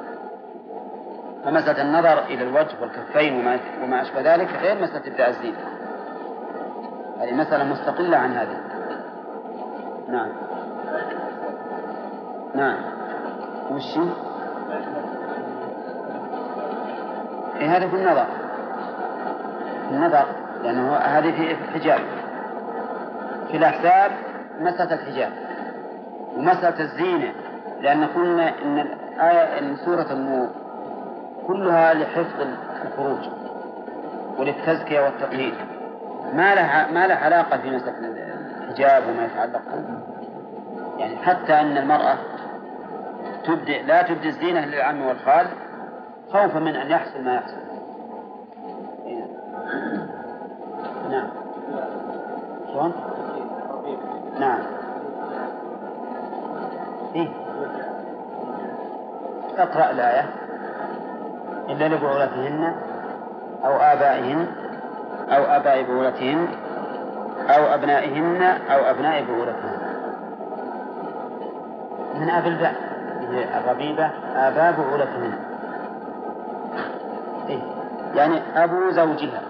فمسألة النظر إلى الوجه والكفين وما أشبه ذلك غير مسألة إبداء الزينة، هذه مسألة مستقلة عن هذه. نعم. نعم. وش هذا في النظر لأنه هذه في الحجاب. في الأحساب مسألة الحجاب ومسألة الزينة، لأن قلنا إن الآية إن سورة النور كلها لحفظ الفروج وللتزكية والتطهير، ما لها علاقة في مسألة الحجاب وما يتعلق به. يعني حتى أن المرأة لا تبدي الزينة للعم والخال خوفا من أن يحصل ما يحصل. نعم. شلون؟ نعم. إيه؟ اقرأ الآية إلا لبعولتهن أو آبائهن أو آباء بعولتهن أو أبنائهن أو أبناء بعولتهن من أب الباء الربيبة آباء بعولتهن. إيه؟ يعني أبو زوجها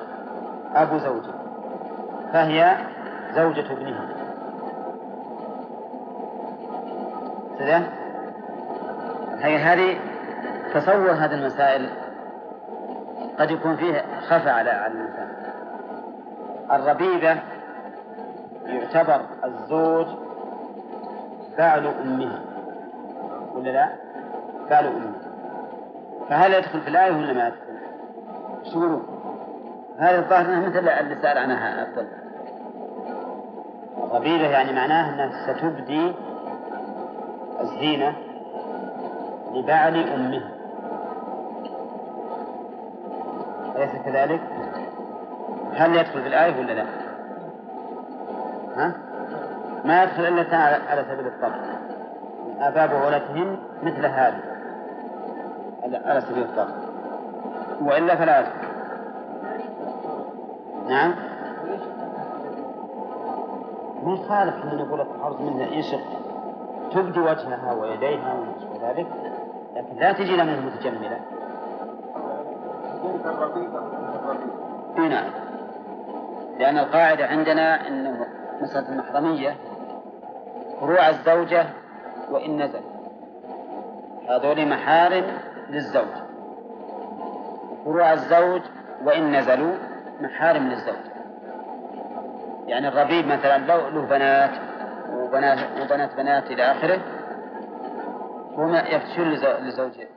فهي زوجة ابنها. كذا هذه تصور هذه المسائل قد يكون فيه خفى على الإنسان. الربيبة يعتبر الزوج بعل أمها ولا لا؟ بعل أمها، فهل يدخل في الآية ولا ما يدخل؟ شو هذا الظاهر أنها مثل اللي سأل عنها أفضل. الربيبة يعني معناه أنها ستبدي الزينة لبعل أمها، أليس كذلك؟ هل يدخل في الآية ولا لا؟ ها؟ ما يدخل إلا على سبيل الطبع. آباء بعولتهن مثل هذه على سبيل الطبع، وإلا فلا يدخل. نعم. ما يخالف أن نقول التحرز منها يشق تبدي وجهها ويديها وما ذلك، لكن لا تجي لها منه متجملة. نعم. لأن القاعدة عندنا أن مسألة المحرمية فروع الزوجة وإن نزل هذول محارم للزوج، فروع الزوج وإن نزلوا محارم للزوج. يعني الربيب مثلا لو له بنات وبنات إلى آخره هما يفتشون لزوجه.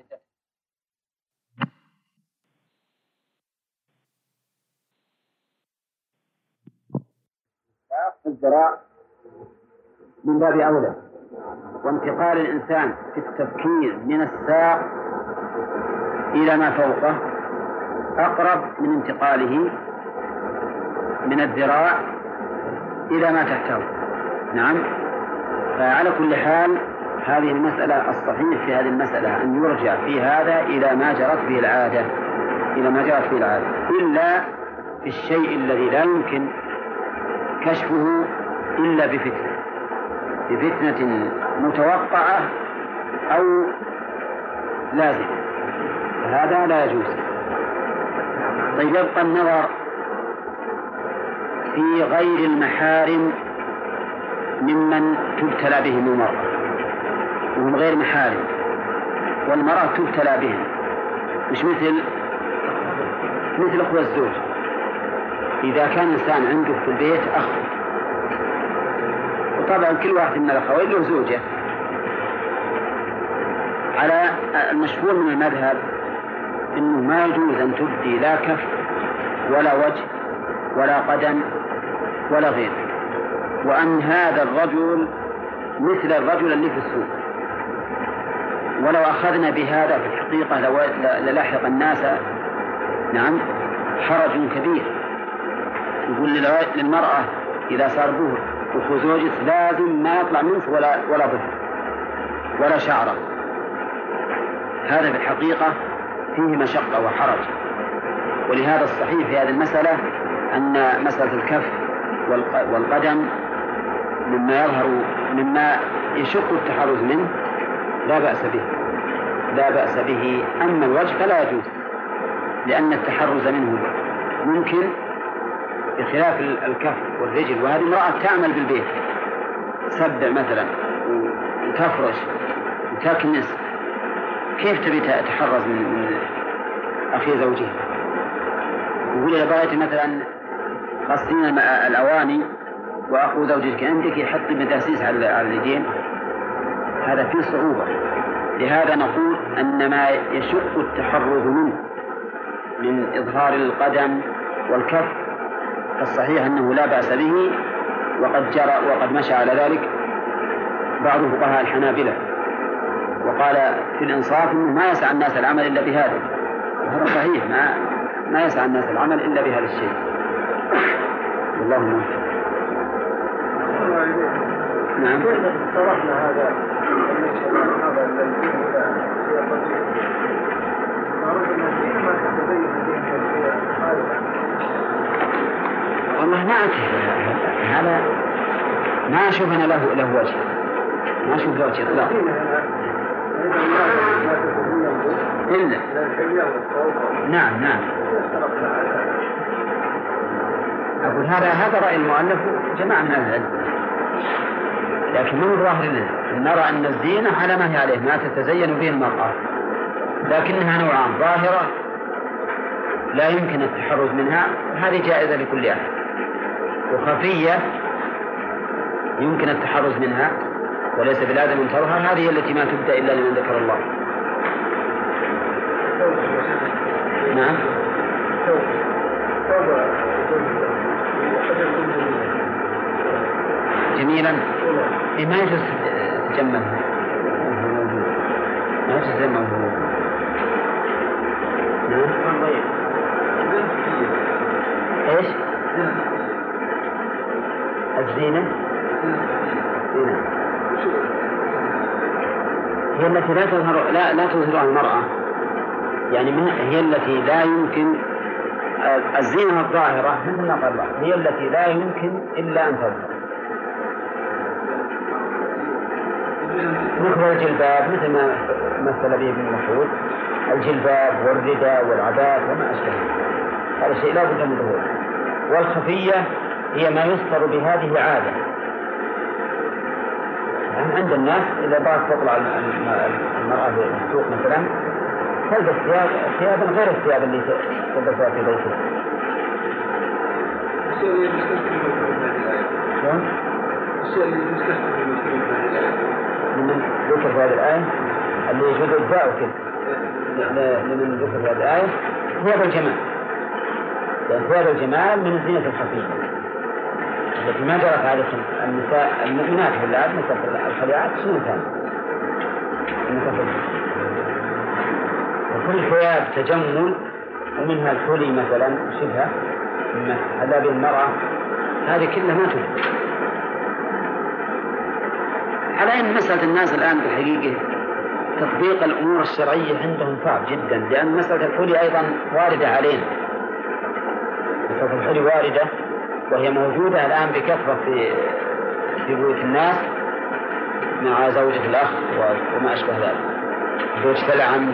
الذراع من باب أولى، وانتقال الإنسان في التفكير من الساق إلى ما فوقه أقرب من انتقاله من الذراع إلى ما تحته. نعم. فعلى كل حال هذه المسألة الصحيح في هذه المسألة أن يرجع في هذا إلى ما جرت به العادة، إلا في الشيء الذي لا يمكن كشفه إلا بفتنة متوقعة أو لازمة، هذا لا يجوز. طيب يبقى النظر في غير المحارم ممن تبتلى بهم المرأة، وهم غير محارم والمرأة تبتلى بهم، مش مثل أخوة الزوج. إذا كان إنسان عنده في البيت أخ، وطبعا كل واحد من الأخوين له زوجة، على المشهور من المذهب إنه ما يجوز أن تبدي لا كف ولا وجه ولا قدم ولا غير، وأن هذا الرجل مثل الرجل اللي في السوق. ولو أخذنا بهذا في الحقيقة للاحق الناس نعم حرج كبير. يقول للمرأة إذا صار به أخو زوجك لازم ما يطلع منه ولا ظهر ولا شعره. هذا في الحقيقة فيه مشقة وحرج. ولهذا الصحيح في هذه المسألة أن مسألة الكف والقدم مما يشق التحرز منه لا بأس به. أما الوجه فلا يجوز، لأن التحرز منه ممكن بخلاف الكف والرجل. وهذه امرأة تعمل بالبيت، تسبع مثلا وتفرش وتكنس، كيف تبي تتحرز من أخي زوجها؟ يقول إذا بغيت مثلا غسلين الأواني وأخو زوجك عندك يحط مداسيس على اليدين، هذا فيه صعوبة. لهذا نقول أن ما يشق التحرز منه من إظهار القدم والكف فالصحيح أنه لا بأس به، وقد مشى على ذلك بعض فقهاء الحنابلة وقال في الإنصاف أنه ما يسعى الناس العمل إلا بهذا، وهذا صحيح، ما يسعى الناس العمل إلا بهذا الشيء. والله موفق. نعم. صرفنا هذا والله ما أعرف هذا، ما أشوف أنا له وجه، ما أشوف له وجه إطلاق إلا. نعم. أقول هذا رأي المؤلف جماعة من العلم، لكن من الظاهر نرى أن الزينة على ما هي عليه، ما تتزين به المرأة، لكنها نوعان: ظاهرة لا يمكن التحرز منها، هذه جائزة لكل أحد، وخفية يمكن التحرز منها وليس بلازم أن ترها، هذه التي ما تبدأ إلا لمن ذكر الله. نعم. جميلا. ما يجوز تجمل، ما يجوز تجمل. ايش الزينة؟ هي التي لا تظهرها المرأة، يعني هي التي لا يمكن. الزينة الظاهرة مثل ما قال الله هي التي لا يمكن إلا أن تظهر، مثل الجلباب، مثل ما مثل به ابن مسعود، الجلباب والرداء والعباءة وما أشبهه، هذا شيء لا بد من ظهوره. والخفية هي ما يستر بهذه عادة، يعني عند الناس إذا بغت تطلع المرأة في السوق مثلا تلبس ثيابا غير الثياب اللي تلبسها في بيتها. لمن ذكر في هذه الآية اللي يجوز الإجزاء وكذا، لمن ذكر في هذه الآية ثياب الجمال، لأن ثياب الجمال من الزينة الخفية التي ما جرت عادة النساء المؤمنات في اللعب مثل الخليعات. شنو ثاني؟ وكل ثياب تجمل ومنها الحلي مثلا شبهه من حلاب المرأة، هذه كلها ما تفيد. على أن مسألة الناس الآن بالحقيقة تطبيق الأمور الشرعية عندهم صعب جدا، لأن مسألة الحلي أيضا واردة علينا. مسألة الحلي واردة وهي موجودة الآن بكثرة في بيوت الناس مع زوجة الأخ وما أشبه ذلك. زوج تلعن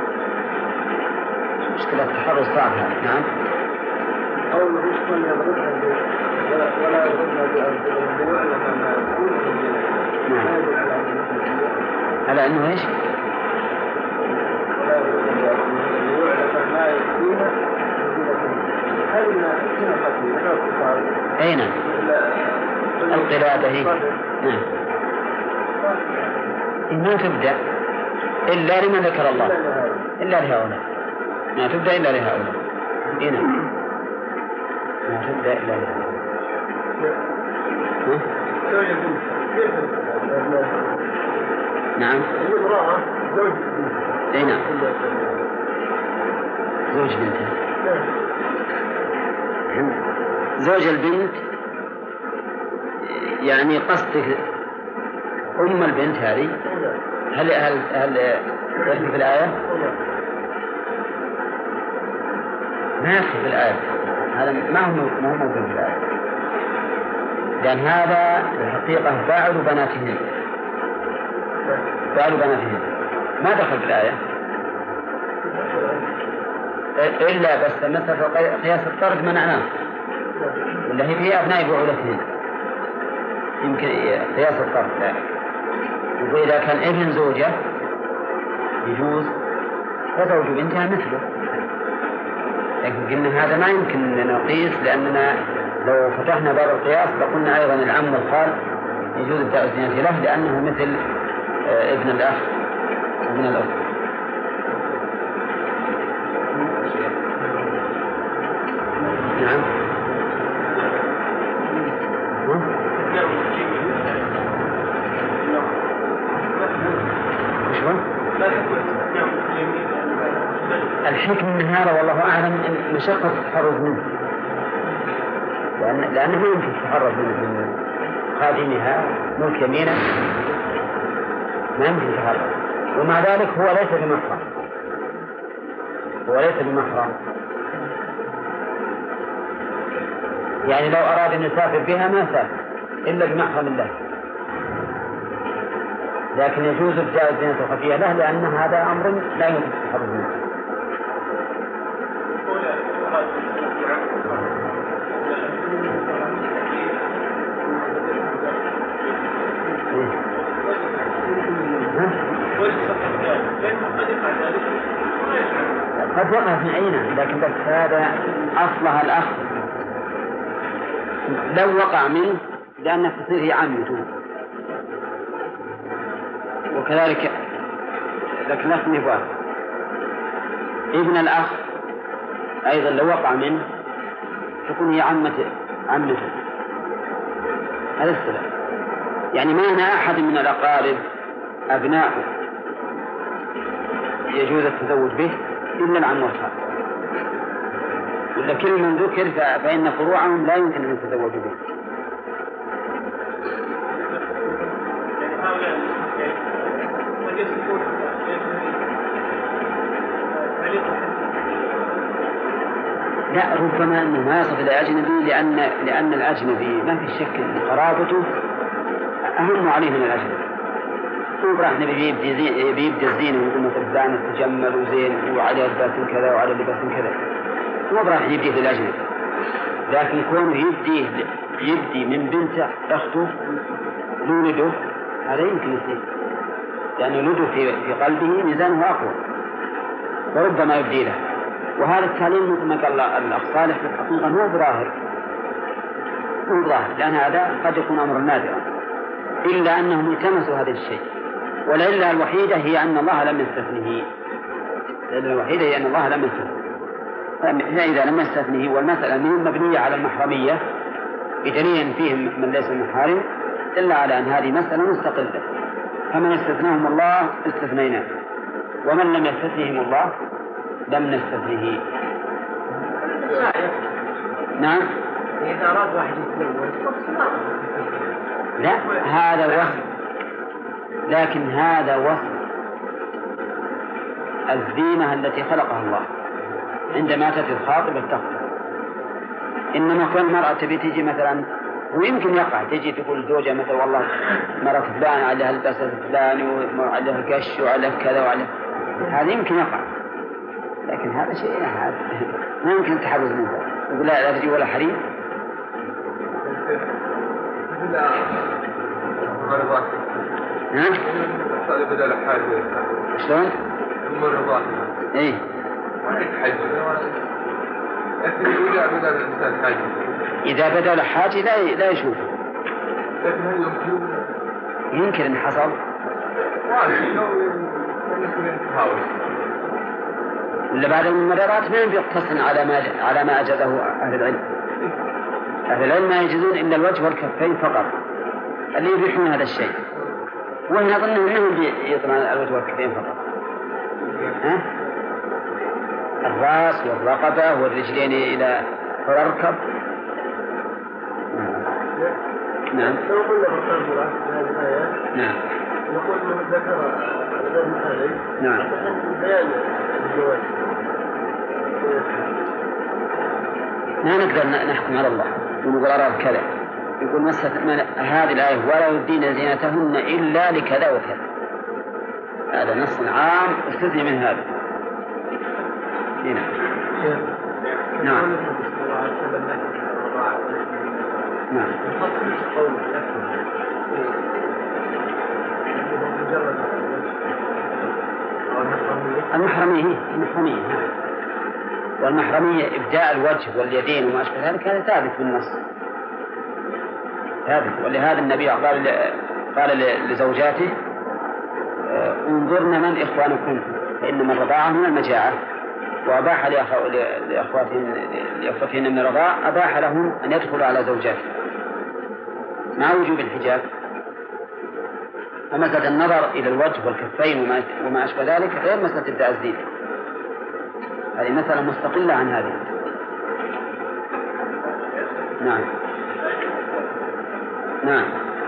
مشكلة التحرش صعب هذا. نعم. أو يشكل يضربها ولا يضربها بأرض لما ما يكون على أنه إيش؟ ولا يضربها بأرض ما يكون هل من قتل أين؟ القلادة هي. نعم. ما تبدأ إلا لمن ذكر الله، إلا لهؤلاء. ما تبدأ إلا لهؤلاء. هنا ما تبدأ إلا لهؤلاء. نعم. أي نعم. زوج بنتها. زوج البنت يعني قصدك أم البنت هذه؟ هل يكفي في الآية؟ ما يكفي في الآية، هذا ما هو موجود في الآية، لأن هذا الحقيقة فاعل بناتهن ما دخل في الآية إلا بس مثل قياس الطرد منعناه، ولا هي في أبناء بعولتهن يمكن قياس الطرد لا. وإذا كان ابن زوجة يجوز وزوج بنتها مثله، لكن قلنا هذا ما يمكن نقيس، لأننا لو فتحنا باب القياس لقلنا أيضا العم والخال يجوز التأذية له لأنه مثل ابن الأخ وابن الأخت. نعم. الحكم من هذا والله أعلم مشقة التحرز منه، لأنه يمكن التحرز من خادمها ملك يمينه، ما يمكن التحرز، ومع ذلك هو ليس بمحرم. يعني لو أراد أن يسافر بها ما سافر إلا بمحرم الله، لكن يجوز ابداء الزينة الخفية له لأن هذا أمر لا يمكن التحرز منه. قد وقع في عينه، لكن بس هذا أصلها الأخ لو وقع منه لأن تصير هي عمته، وكذلك لكن نفس نفاق ابن الأخ أيضا لو وقع منه تكون هي عمته. هذا السبب، يعني ما هنا أحد من الأقارب أبناءه يجوز التزوج به إلا العم والخال، ولا كل من ذكر فإن فروعهم لا يمكن أن يتزوجوا به. لا، ربما أنه ما يصف الأجنبي لأن الأجنبي ما في شك أن قرابته أهم عليه من الأجنبي. هو راح نبي بيبدي الزينة ويقول مثل فلان تجمل وزين وعلى لباس كذا وعلى لباس كذا، هو راح يبدي في الأجنبي، لكن كونه يبدي من بنت أخته لولده هذا يمكن يصير، لأن ولده في قلبه ميزانه أقوى وربما يبدي له. وهذا التعليم مثل ما قال الأخ صالح في الحقيقة مو ظاهر، لأن هذا قد يكون أمر نادرا، إلا أنهم التمسوا هذا الشيء، ولإلا الوحيدة هي أن الله لم يستثنه. فإذا لم يستثنه والمسألة منهم مبنية على المحرمية بدليل فيهم من ليس محارم، إلا على أن هذه مسألة مستقلة، فمن استثناهم الله استثنيناه. ومن لم يستثنهم الله لم نستثنه. نعم. إذا أراد واحد يتزوج لا، هذا وصف، لكن هذا وصف الزينة التي خلقها الله عندما تأتي الخاطبة تخطب. إنما كل مرأة تبي تجي مثلا، ويمكن يقع تجي تقول زوجها مثلا والله مرة فلان عليها البس الفلاني وعليها القش وعليها كذا وعليها، هذا يمكن يقع، لكن هذا شيء ما يمكن التحرز منه. يقول لا تجي ولا حريم. نعم. بدل حاجة. شلون؟ المرضات. إيه. ما يتحج. لكن إذا بدل الإنسان حاجة. إذا بدأ له حاجة لا يشوف. لكن هل يمكن إن حصل. ولا بعد الممررات ما يقتصر على ما أجازه أهل العلم. أهل العلم ما يجوزون إلا الوجه والكفين فقط اللي يبيحون هذا الشيء، وهنا أظنهم أنهم يطلعون الوجه والكفين فقط. ها؟ الرأس والرقبة والرجلين إلى الركب. نعم. لو قلنا بطل مراد في هذه الآية نعم. نقول من ذكر الإمام علي نعم. بيان الزواج. ما نقدر نحكم على الله ونقول أراد كذا، يقول هذه الآية ولا يبدين زينتهن إلا لكذا وكذا، هذا نص عام استثني من هذا. هنا. نعم. نعم. المحرمية والمحرمية إبداء الوجه واليدين وما أشبه ذلك هذا ثابت بالنص ثابت. ولهذا النبي قال لزوجاته انظرن من إخوانكم فإنما الرضاعة من المجاعة، وأباح لأخوتهن من الرضاع أباح لهم أن يدخلوا على زوجاته مع وجوب الحجاب. فمسألة النظر إلى الوجه والكفين وما أشبه ذلك غير مسألة إبداء الزينة، هذه مسألة مستقلة عن هذه. نعم. نعم.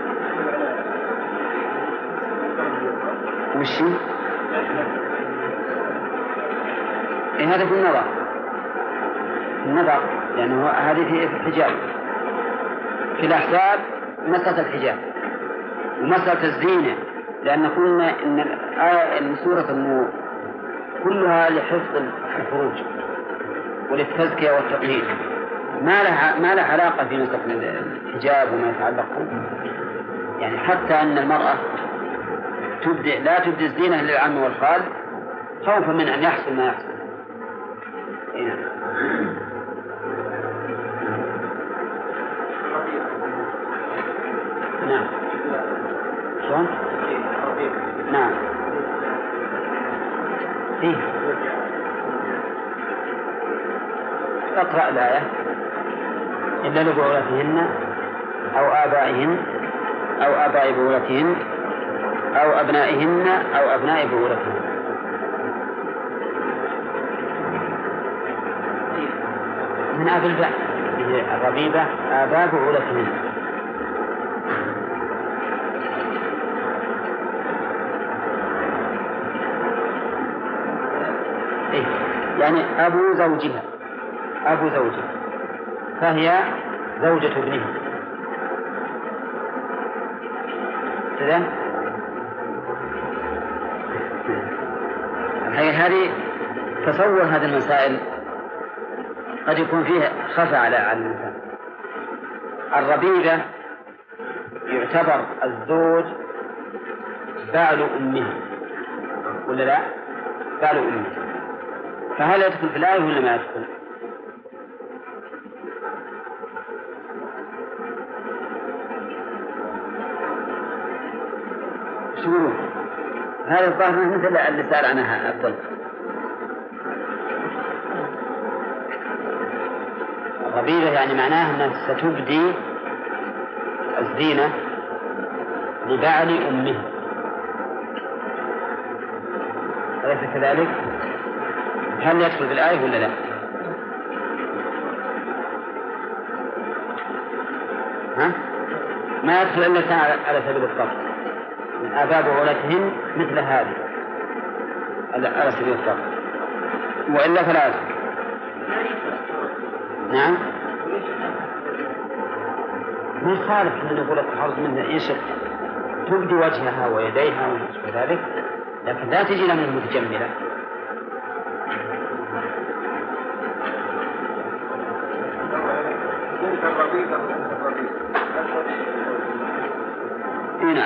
وش هذا في النظر لأنه هذه في الحجاب. في الأحساب مسألة الحجاب ومسألة الزينة، لأن قلنا إن الآية سورة النور كلها لحفظ الفروج وللتزكية والتطهير، ما لها علاقة في مسألة الحجاب وما يتعلق يعني حتى أن المرأة لا تبدي الزينة للعم والخال خوفا من أن يحصل ما يحصل. نعم. شلون؟ نعم. إيه. اقرأ الآية إلا لبعولتهن أو آبائهن أو آباء بعولتهن أو أبنائهن أو أبناء بعولتهن. من أب الباء الربيبة آباء بعولتهن. إيه؟ يعني أبو زوجها فهي زوجة ابنه كذا. هذه تصور هذه المسائل قد يكون فيها خفى على الإنسان. الربيبة يعتبر الزوج بعل أمه ولا لا؟ بعل أمه، فهل يدخل في الآية ولا ما يدخل؟ شو هذا الظاهر مثل اللي سأل عنها أفضل. الربيبة يعني معناها أنها ستبدي الزينة لبعل أمه، أليس كذلك؟ هل يدخل في الآية ولا لا؟ ها؟ ما يدخل إلا كان على سبيل الطرف. آباء بعولتهن مثل هذه على سبيل الطرف، وإلا فلا يدخل. نعم. ما يخالف أن نقول التحرز منه يشق تبدي وجهها ويديها ومثل ذلك، لكن لا تجي لها متجملة. نعم،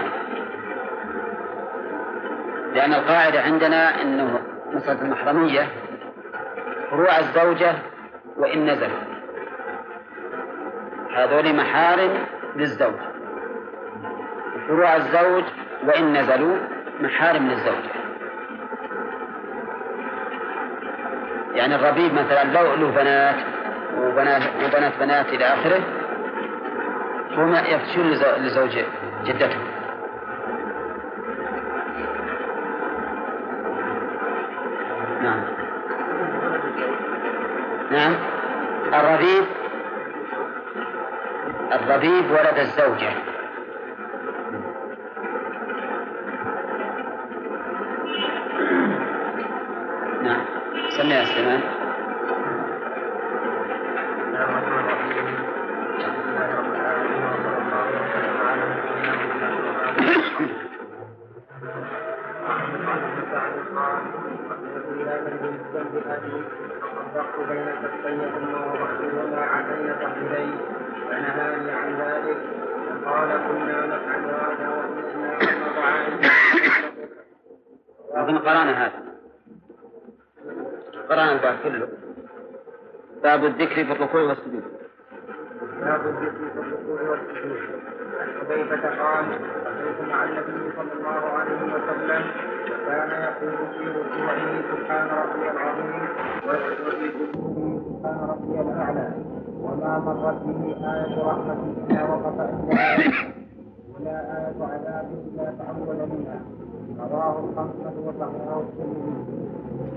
لأن القاعدة عندنا أنه مسألة المحرمية فروع الزوجة وإن نزل، هذول محارم للزوج، فروع الزوج وإن نزلوا محارم للزوج. يعني الربيب مثلا لو له بنات وبنات بنات إلى آخره، هم يفتشون لزوج جدته. نعم. نعم، الربيب ولد الزوجة. نعم، سمع السلام. فصدقت بين كفيهن ووضعتهما علي فخذي فنهاني عن ذلك وقال كنا نفعل هذا وكنا نضع أظن قرانا هذا، قرانا الباب كله، باب الذكر في الركوع والسجود. باب الذكر في الركوع والسجود. عن حذيفة قال صليت مع النبي صلى الله عليه وسلم وكان يقول في ركوعه سبحان ربي العظيم وفي سجوده سبحان ربي الأعلى، وما مرت به آية رحمة إلا وقف عندها ولا آية عذاب إلا تعود منها. رواه الخمسة وصححه الترمذي.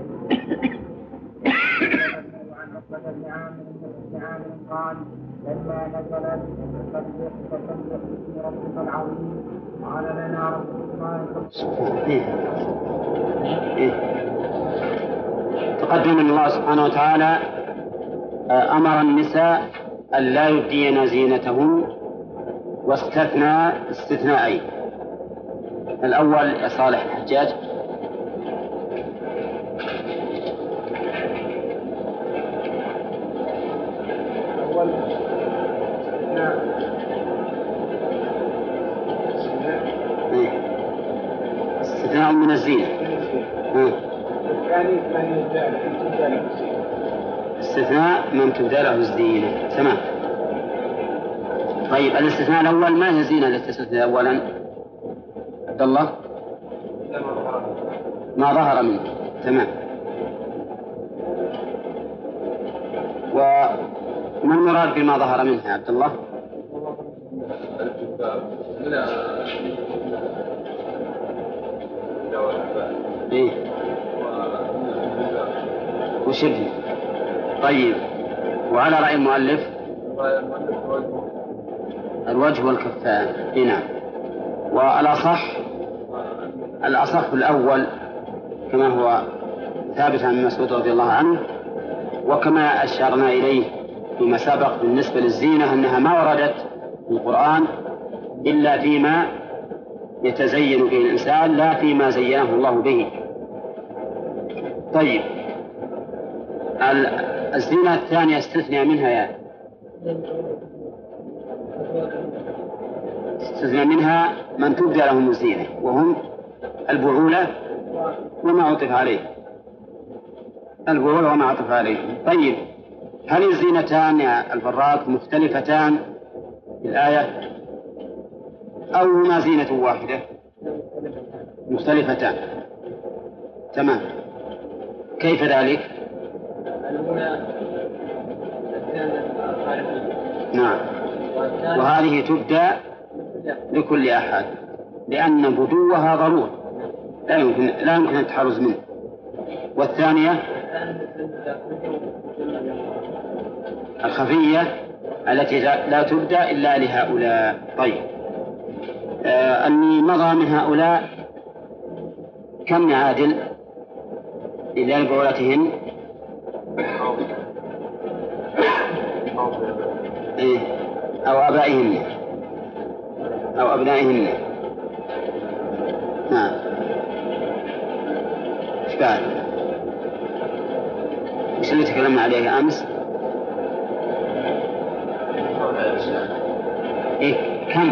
عن عقبة بن عامر قال لما نزلت فسبح باسم ربك العظيم قال لنا رسول الله صلى الله عليه وسلم. تقدم أن الله سبحانه وتعالى أمر النساء أن لا يبدين زينتهن، واستثنى استثناءين. الأول يا صالح الحجاج. استثناء من الزينة. استثناء من تبدأ له الزينة. تمام. طيب الاستثناء الأول ما هي الزينة التي تستثنى أولا؟ عبد الله. ما ظهر منه. تمام. وما المراد بما ظهر منه يا عبد الله؟ إيه؟ وشبه. طيب، وعلى رأي المؤلف الوجه والكفان. نعم. والأصح الأول كما هو ثابت عن مسعود رضي الله عنه، وكما أشرنا إليه فيما سبق بالنسبة للزينة أنها ما وردت في القرآن إلا فيما يتزين به الإنسان لا فيما زينه الله به. طيب، الزينة الثانية استثنى منها استثنى منها من تبدأ لهم الزينة، وهم البعولة وما عطف عليه. البعولة وما عطف عليه. طيب، هل الزينتان يا الفراق مختلفتان في الآية أو هما زينة واحدة؟ مختلفتان. تمام. كيف ذلك؟ نعم. وهذه تبدأ لكل أحد لأن بدوها ضرورة لا يمكن التحرز منه. والثانية الخفية التي لا تبدأ إلا لهؤلاء. طيب، اللي مضى من هؤلاء كم يعادل إذا بعولتهن؟ أو آبائهن أو أبنائهن. نعم، إيش بعد؟ إيش اللي تكلمنا عليه أمس؟ إيه كم؟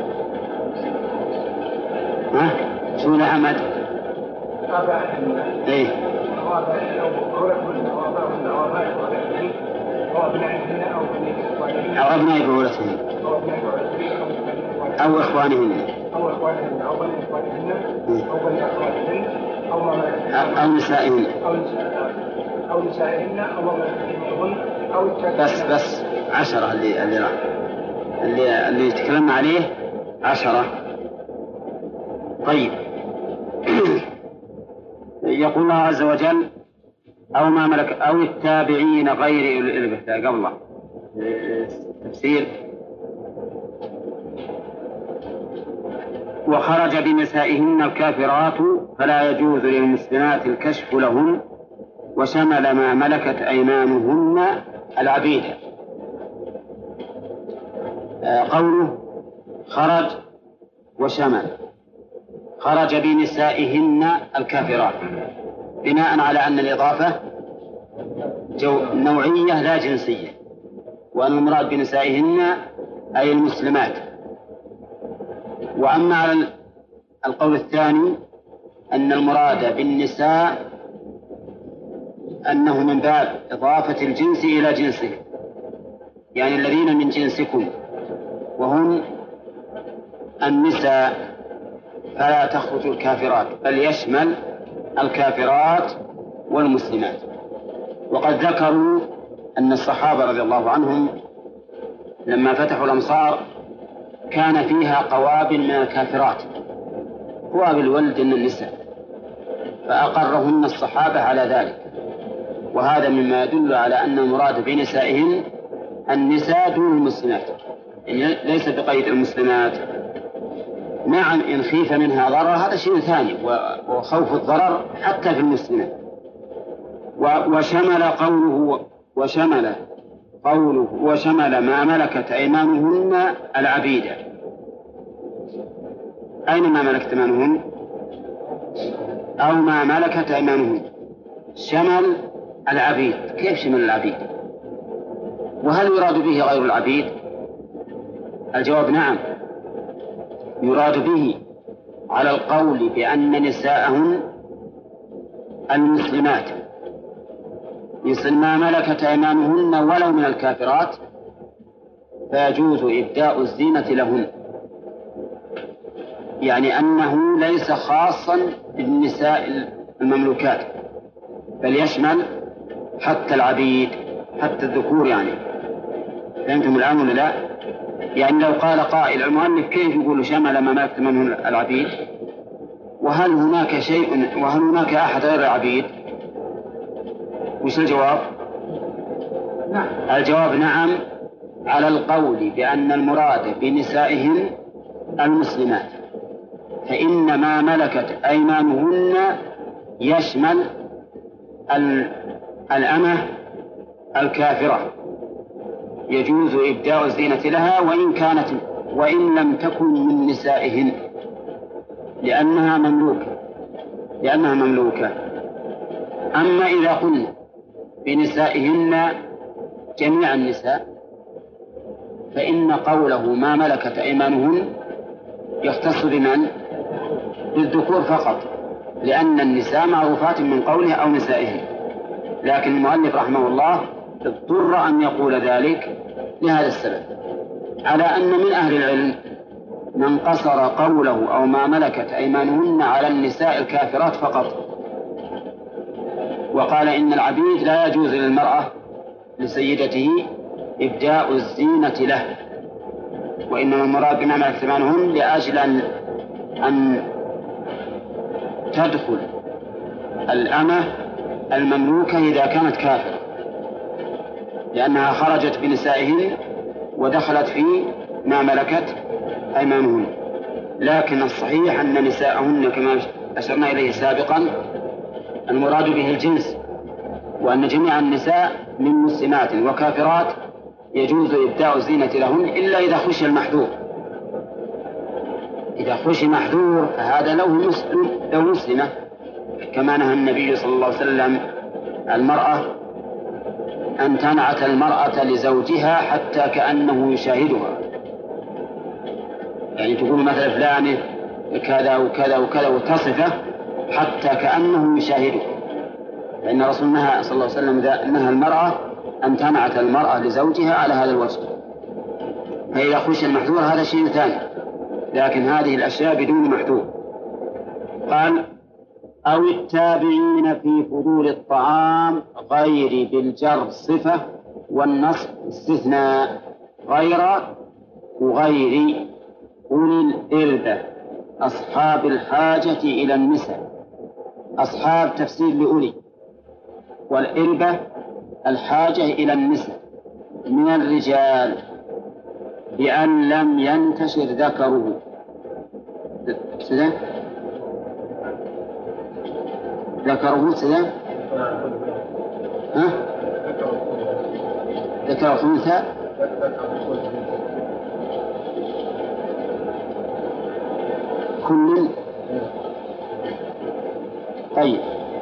ها؟ شو لحمد؟ إيه أو أبناء بعولتهن أو إخوانهن أو نسائهن بس 10 اللي تكلمنا عليه 10. طيب يقول الله عز وجل أو ما ملك أو التابعين غير الإربة. قبل تفسير وخرج بنسائهن الكافرات فلا يجوز للمسلمات الكشف لهن وشمل ما ملكت أيمانهن العبيد. قوله خرج وشمل، خرج بنسائهن الكافرات بناء على أن الإضافة نوعية لا جنسية، وأن المراد بنسائهن أي المسلمات. وأما على القول الثاني أن المراد بالنساء أنه من باب إضافة الجنس إلى جنسه، يعني الذين من جنسكم وهم النساء، فلا تخرج الكافرات بل يشمل الكافرات والمسلمات. وقد ذكروا أن الصحابة رضي الله عنهم لما فتحوا الأمصار كان فيها قوابل من الكافرات، قوابل ولد من النساء، فأقرهن الصحابة على ذلك. وهذا مما يدل على أن المراد بنسائهن النساء دون المسلمات، يعني ليس بقيد المسلمات. نعم إن خيف منها ضرر هذا شيء ثاني، وخوف الضرر حتى في المسلمات. وشمل ما ملكت أيمانهن العبيد. أين ما ملكت أيمانهن؟ أو ما ملكت أيمانهن، شمل العبيد. كيف شمل العبيد؟ وهل يراد به غير العبيد؟ الجواب نعم، يراد به على القول بأن نساءهن المسلمات مثل ما ملكت أيمانهن ولو من الكافرات، فيجوز إبداء الزينة لهن، يعني أنه ليس خاصا بالنساء المملوكات بل يشمل حتى العبيد، حتى الذكور. يعني فهمتم الآن ولا لا؟ يعني لو قال قائل المؤلف كيف يقول شمل ما ملكت منه العبيد، وهل هناك أحد غير العبيد؟ وش الجواب؟ نعم. الجواب نعم، على القول بأن المراد بنسائهم المسلمات، فإن ما ملكت أيمانهن يشمل الأمة الكافرة، يجوز إبداء الزينة لها وإن لم تكن من نسائهن، لأنها مملوكة. أما إذا قلنا بنسائهن جميع النساء فإن قوله ما ملكت أيمانهن يختص بمن؟ بالذكور فقط، لأن النساء معروفات من قوله أو نسائهن. لكن المؤلف رحمه الله اضطر أن يقول ذلك لهذا السبب، على أن من أهل العلم من قصر قوله أو ما ملكت أيمانهن على النساء الكافرات فقط، وقال إن العبيد لا يجوز للمرأة لسيدته إبداء الزينة له، وإنما المراد بما ملكت أيمانهن لأجل أن تدخل الأمة المملوكة إذا كانت كافرة، لأنها خرجت بنسائهن ودخلت في ما ملكت أيمانهن. لكن الصحيح أن نساءهن كما أشرنا إليه سابقا المراد به الجنس، وأن جميع النساء من مسلمات وكافرات يجوز إبداء الزينة لهن إلا إذا خشي المحذور. إذا خشي محذور فهذا له مسلمة، كما نهى النبي صلى الله عليه وسلم المرأة أن تنعت المرأة لزوجها حتى كأنه يشاهدها، يعني تقول مثلا فلانة كذا وكذا وكذا وتصفه حتى كأنه يشاهده، لأن رسولنا صلى الله عليه وسلم نهى المرأة أن تنعت المرأة لزوجها على هذا الوجه. فإذا خشي المحذور هذا شيء ثاني، لكن هذه الأشياء بدون محذور. قال أو التابعين في فضول الطعام غير بالجر صفة والنصب استثناء، غير وغير أولي الإربة أصحاب الحاجة إلى النساء. أصحاب تفسير لأولي، والإربة الحاجة إلى النساء من الرجال بأن لم ينتشر ذكره. سيدا ذكره سيدا ها ذكر خنثى كل. طيب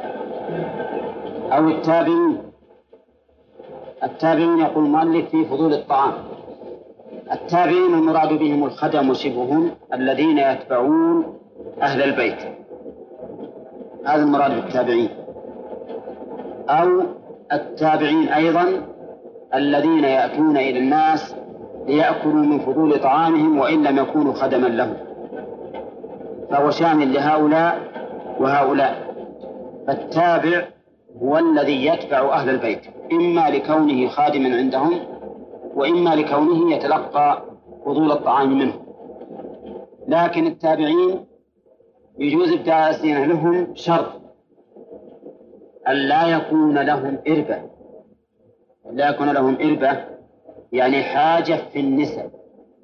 أو التابعين. التابعين يقول المؤلف في فضول الطعام. التابعين المراد بهم الخدم وشبههم الذين يتبعون أهل البيت، هذا المراد بالتابعين. أو التابعين أيضا الذين يأتون إلى الناس ليأكلوا من فضول طعامهم وإن لم يكونوا خدما لهم، فهو شامل لهؤلاء وهؤلاء. فالتابع هو الذي يتبع أهل البيت إما لكونه خادما عندهم وإما لكونه يتلقى فضول الطعام منه. لكن التابعين يجوز إبداء الزينة لهم شرط أن لا يكون لهم إربة، لا يكون لهم إربة يعني حاجة في النساء.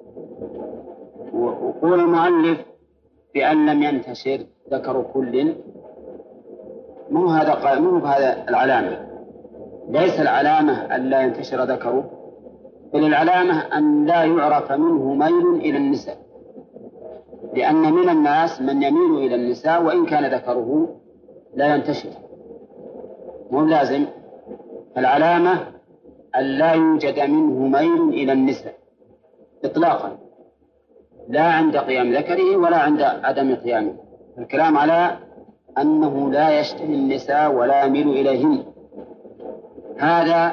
وقول المؤلف بأن لم ينتشر ذكر كل، مو هذا العلامة، ليس العلامة أن لا ينتشر ذكره، بل العلامة أن لا يعرف منه ميل إلى النساء، لأن من الناس من يميل إلى النساء وإن كان ذكره لا ينتشر، مو لازم. العلامة أن لا يوجد منه ميل إلى النساء إطلاقا، لا عند قيام ذكره ولا عند عدم قيامه. الكلام على أنه لا يشتهي النساء ولا يميل إليهن. هذا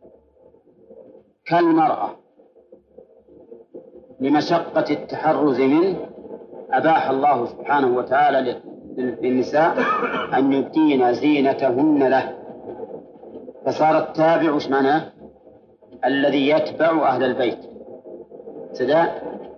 كالمرأة لمشقة التحرز منه أباح الله سبحانه وتعالى للنساء أن يبدين زينتهن له، فصار التابع وش معناه؟ الذي يتبع أهل البيت سداء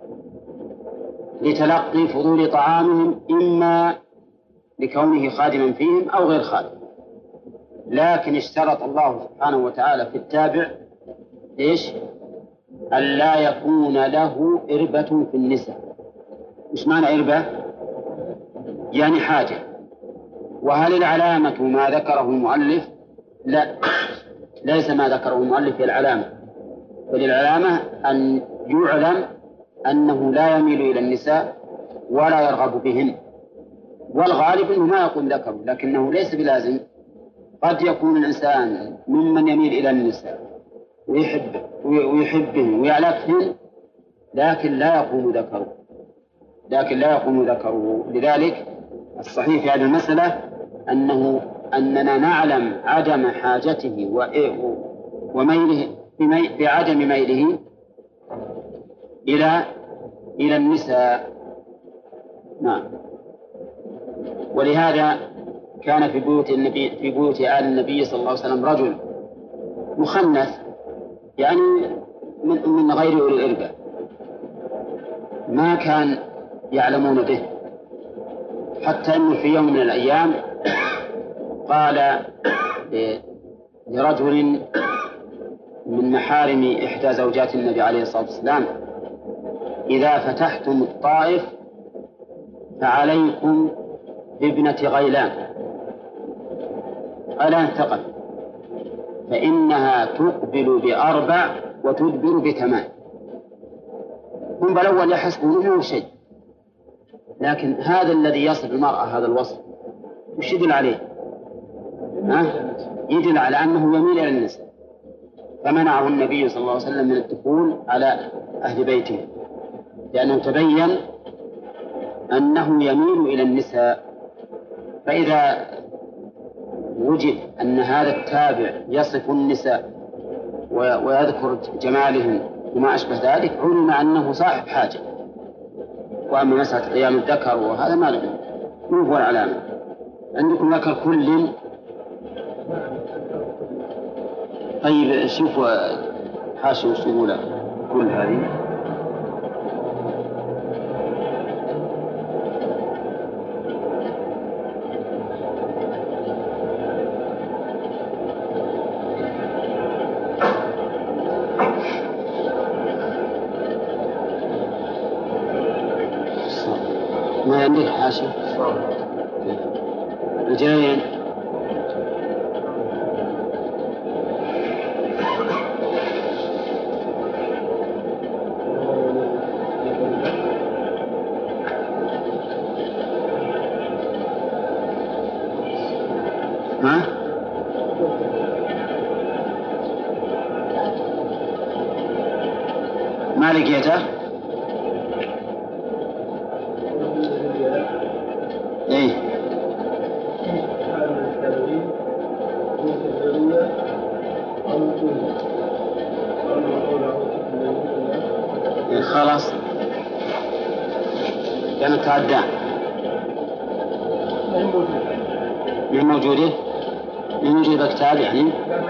لتلقي فضول طعامهم إما لكونه خادما فيهم أو غير خادم. لكن اشترط الله سبحانه وتعالى في التابع إيش؟ ألا يكون له إربة في النساء. مش معنى إربة؟ يعني حاجة. وهل العلامة ما ذكره المؤلف؟ لا، ليس ما ذكره المؤلف هي العلامة، بل العلامة أن يعلم أنه لا يميل إلى النساء ولا يرغب بهن، والغالب أنه ما يقول ذكره، لكنه ليس بلازم. قد يكون الإنسان ممن يميل إلى النساء ويحبهن ويعلفهن، لكن لا يقوم ذكره. لذلك الصحيح في هذه المسألة أننا نعلم عدم حاجته وميله بعدم ميله إلى النساء. نعم. ولهذا كان في بيوت آل النبي صلى الله عليه وسلم رجل مخنث، يعني من غير أولي الإربة، ما كان يعلمون به، حتى أنه في يوم من الأيام قال لرجل من محارم إحدى زوجات النبي عليه الصلاة والسلام: إذا فتحتم الطائف فعليكم بابنة غيلان ثقل، فإنها تقبل ب4 وتدبر ب8. هم بالأول يحسبون منه شيء، لكن هذا الذي يصف المرأة هذا الوصف وش يدل عليه؟ يدل على أنه يميل إلى النساء، فمنعه النبي صلى الله عليه وسلم من الدخول على أهل بيته، لأنه تبين أنه يميل إلى النساء. فإذا وجد أن هذا التابع يصف النساء ويذكر جمالهم وما أشبه ذلك، علم أنه صاحب حاجة. وأما مسألة قيام الذكر وهذا ما هو العلامة. عندكم ذكر كل. طيب شوفوا حاشوا السهولة كل هذه. ما عندك حاشية؟ رجالين. ما لقيته؟ ايه خلاص كانت تعدى من موجوده بكتاب يعني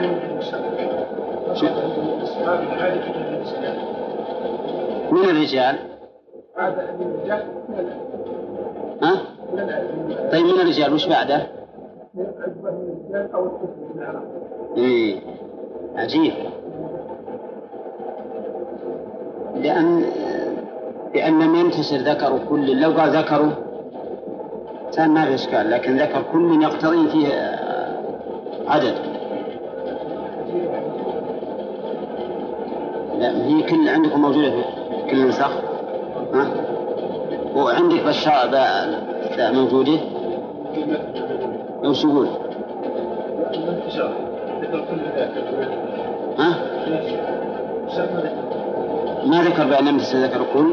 من الرجال. طيب من الرجال وش بعده؟ إيه عجيب، لأن لم ينتشر ذكر كل. لو قال ذكره كان ما في إشكال، لكن ذكر كل يقتضي فيه عدد. لا هي كل عندكم موجودة في كل نسخ. وعندك بشار موجودة. وش يقول؟ ما ذكر بأن لم تذكر كل.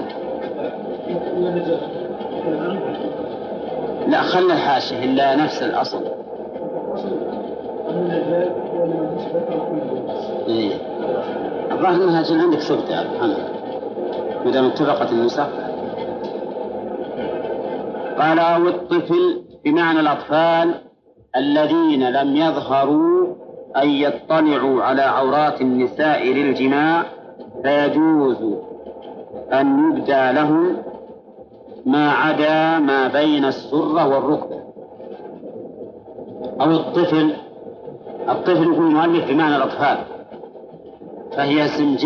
لا خلى الحاشية إلا نفس الأصل. إيه الظاهر أنها جل عندك سبت يا محمد مدام اتفقت النسخ. قال: أو الطفل بمعنى الأطفال الذين لم يظهروا أن يطلعوا على عورات النساء للجماع، فيجوز أن يبدى لهم ما عدا ما بين السرة والركبة. أو الطفل يقول المؤلف بمعنى الأطفال، فهي اسم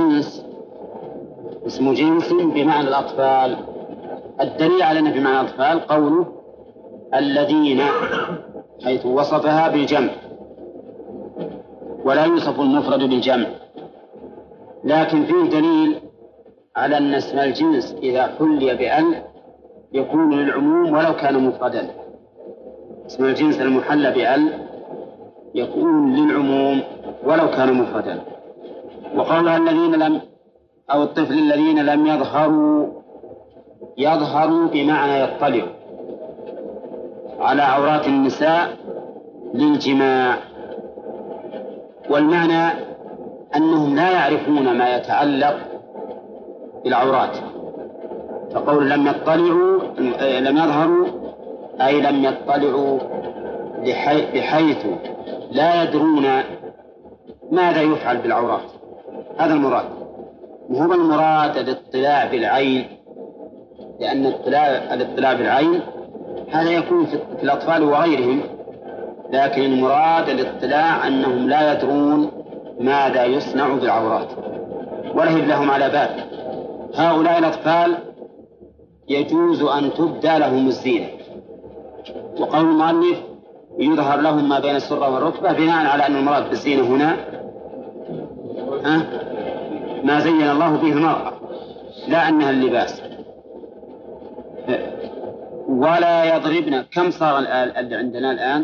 جنس بمعنى الأطفال. الدليل على أنه بمعنى الأطفال قوله الذين، حيث وصفها بالجمع، ولا يوصف المفرد بالجمع. لكن فيه دليل على أن اسم الجنس إذا حلي بأن يكون للعموم ولو كان مفردا. اسم الجنس المحلى بأن يكون للعموم ولو كان مفردا. وقولها أو الطفل الذين لم يظهروا بمعنى يطلعوا على عورات النساء للجماع، والمعنى أنهم لا يعرفون ما يتعلق بالعورات. فقول لم يظهروا أي لم يطلعوا بحيث لا يدرون ماذا يفعل بالعورات. هذا المراد، وهو المراد الاطلاع بالعين، لأن الاطلاع بالعين هذا يكون في الأطفال وغيرهم، لكن المراد الاطلاع أنهم لا يدرون ماذا يصنع بالعورات ولا هي لهم على بال. هؤلاء الأطفال يجوز أن تبدى لهم الزينة، وقول المؤلف يظهر لهم ما بين السرة والركبة بناء على أن المراد بالزينة هنا ما زين الله به المرأة لا أنها اللباس. ولا يضربن. كم صار اللي عندنا الآن؟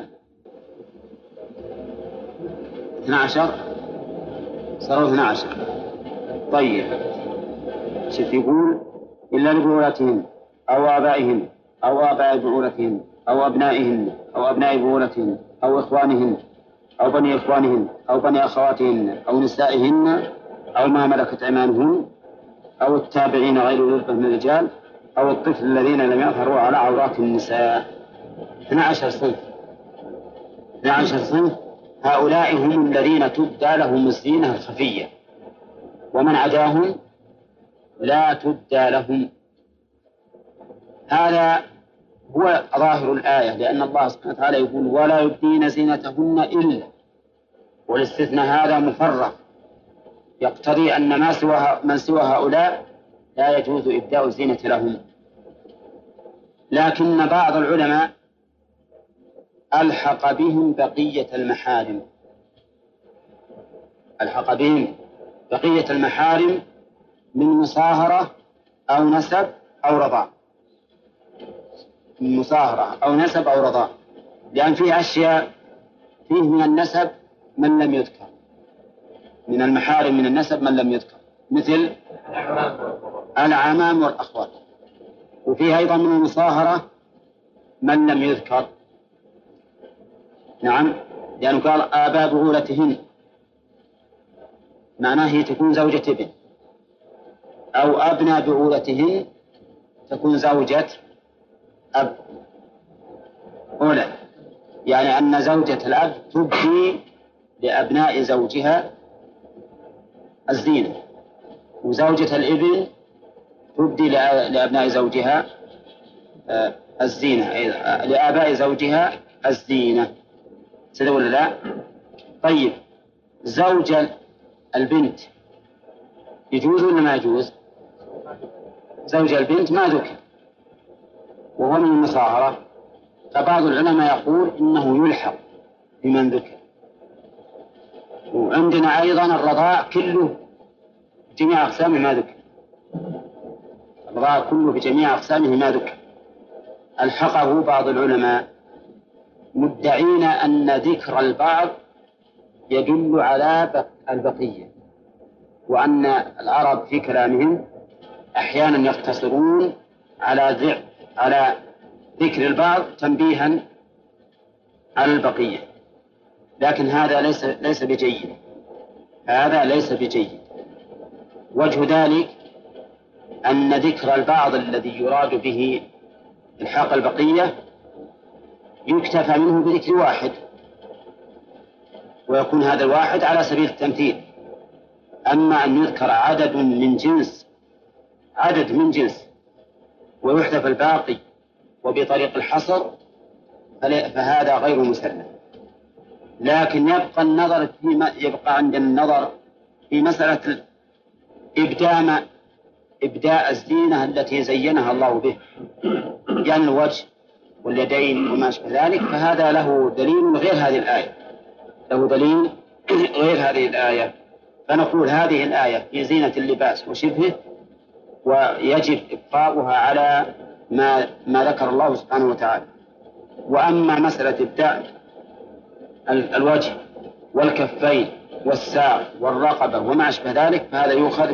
12 صاروا 12. طيب شوف يقول إلا لبعولتهن أو آبائهن أو آباء بعولتهن أو أبنائهن أو أبناء بعولتهن أو إخوانهن أو بني إخوانهن أو بني أخواتهن أو نسائهن أو ما ملكت أيمانهن أو التابعين غير أولي الإربة من الرجال أو الطفل الذين لم يظهروا على عورات النساء. 12 صنف. 12 صنف. هؤلاء هم الذين تبدى لهم الزينة الخفية، ومن عداهم لا تبدى لهم. هذا هو ظاهر الآية، لأن الله سبحانه وتعالى يقول ولا يبدين زينتهن إلا، والاستثناء هذا مفرغ يقتضي أن من سوى هؤلاء لا يجوز إبداء الزينة لهم. لكن بعض العلماء ألحق بهم بقية المحارم، ألحق بهم بقية المحارم من مصاهرة أو نسب أو رضاع، من مصاهرة أو نسب أو رضاع، لأن فيه أشياء فيه من النسب من لم يذكر، من المحارم من النسب من لم يذكر، مثل العمام والأخوات، وفيه أيضا من المصاهرة من لم يذكر. نعم، لأنه قال آباء بعولتهن، معناه هي تكون زوجة ابن، أو أبناء بعولتهن تكون زوجة أب أولى، يعني أن زوجة الأب تبدي لأبناء زوجها الزينة، وزوجة الابن تبدي لأبناء زوجها الزينة، لآباء زوجها الزينة. سيدة ولا لا؟ طيب زوج البنت يجوز ولا ما يجوز؟ زوج البنت ما ذكر وهو من المصاهرة، فبعض العلماء يقول إنه يلحق بمن ذكر. وعندنا أيضا الرضاع كله جميع أقسامه ما ذكر، الرضاع كله بجميع أقسامه ما ذكر، ألحقه بعض العلماء مدعين أن ذكر البعض يدل على البقية، وأن العرب في كلامهم أحيانا يقتصرون على ذكر البعض تنبيها على البقية، لكن هذا ليس بجيد، هذا ليس بجيد. وجه ذلك أن ذكر البعض الذي يراد به إلحاق البقية يكتفى منه بذكر واحد، ويكون هذا الواحد على سبيل التمثيل. أما أن يذكر عدد من جنس ويحذف الباقي وبطريق الحصر فهذا غير مسلم. لكن يبقى عندنا النظر في مسألة إبداء الزينة التي زينها الله به، يعني الوجه واليدين وما شابه ذلك، فهذا له دليل غير هذه الآية، له دليل غير هذه الآية. فنقول هذه الآية في زينة اللباس وشبهه، ويجب إبقاؤها على ما ذكر الله سبحانه وتعالى. وأما مسألة إبداء الوجه والكفين والساق والرقبة وما أشبه ذلك فهذا يؤخذ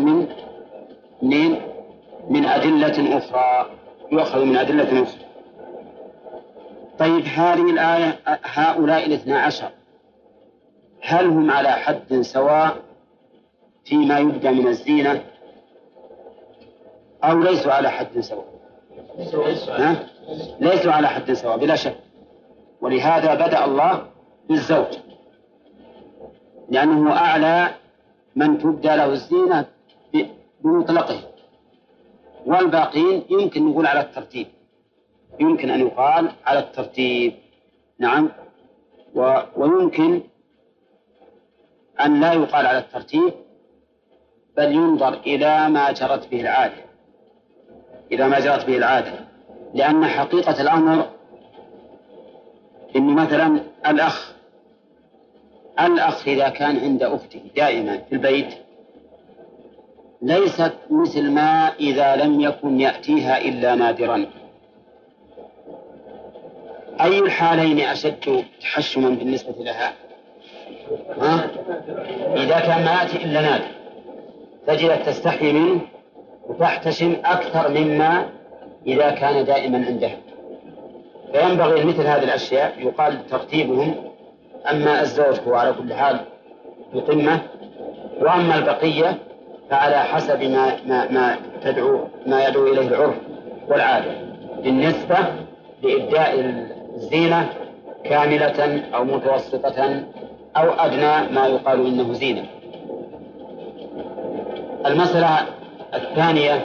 من أدلة أخرى، يؤخذ من أدلة أخرى. طيب هذه الآية هؤلاء 12 هل هم على حد سواء فيما يبدأ من الزينة أو ليسوا على حد سواء؟ ليسوا على حد سواء بلا شك، ولهذا بدأ الله بالزوج لأنه أعلى من تبدأ له الزينة بمطلقه، والباقين يمكن نقول على الترتيب، يمكن أن يقال على الترتيب. نعم. ويمكن أن لا يقال على الترتيب، بل ينظر إلى ما جرت به العادة، لأن حقيقة الأمر إن مثلا الأخ إذا كان عند أخته دائما في البيت ليست مثل ما إذا لم يكن يأتيها إلا نادرا. أي الحالين أشد تحشما بالنسبة لها؟ إذا كان ما يأتي إلا نادر تجد تستحي منه وتحتشم أكثر مما إذا كان دائما عندها. فينبغي مثل هذه الأشياء يقال ترتيبهم، أما الزوج هو على كل حال بقمة، وأما البقية فعلى حسب ما يدعو إليه العرف والعادة بالنسبة لإبداء الزينة كاملة أو متوسطة أو أدنى ما يقال إنه زينة. المسألة الثانية: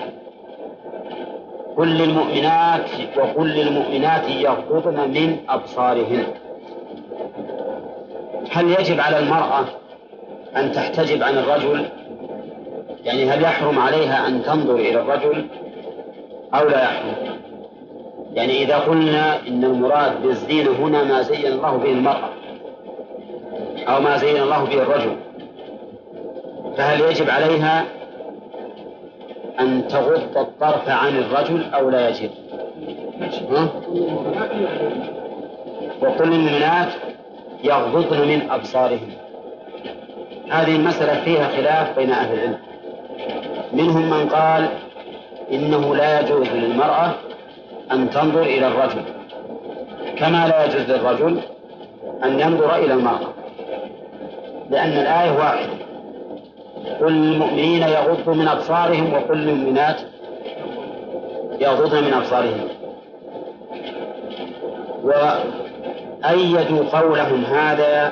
كل المؤمنات يغضضن من أبصارهن. هل يجب على المرأة أن تحتجب عن الرجل؟ يعني هل يحرم عليها أن تنظر إلى الرجل أو لا يحرم؟ يعني إذا قلنا إن المراد بالزينة هنا ما زين الله به المرأة أو ما زين الله به الرجل، فهل يجب عليها أن تغض الطرف عن الرجل أو لا يجب؟ وكل المؤمنات يغضضن من أبصارهن. هذه المسألة فيها خلاف بين أهل العلم، منهم من قال إنه لا يجوز للمرأة أن تنظر إلى الرجل كما لا يجوز للرجل أن ينظر إلى المرأة، لأن الآية واحدة: كل المؤمنين يغضوا من أبصارهم وكل المؤمنات يغضضن من أبصارهم. وأيدوا قولهم هذا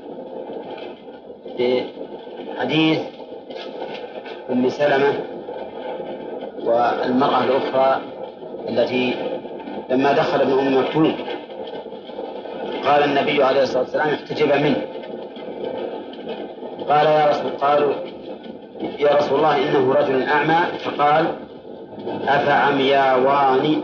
بحديث أم سلمة والمرأة الأخرى التي لما دخل ابن أم مكتوم قال النبي عليه الصلاة والسلام: احتجب منه. قالوا يا رسول الله إنه رجل أعمى، فقال: أفعمياوان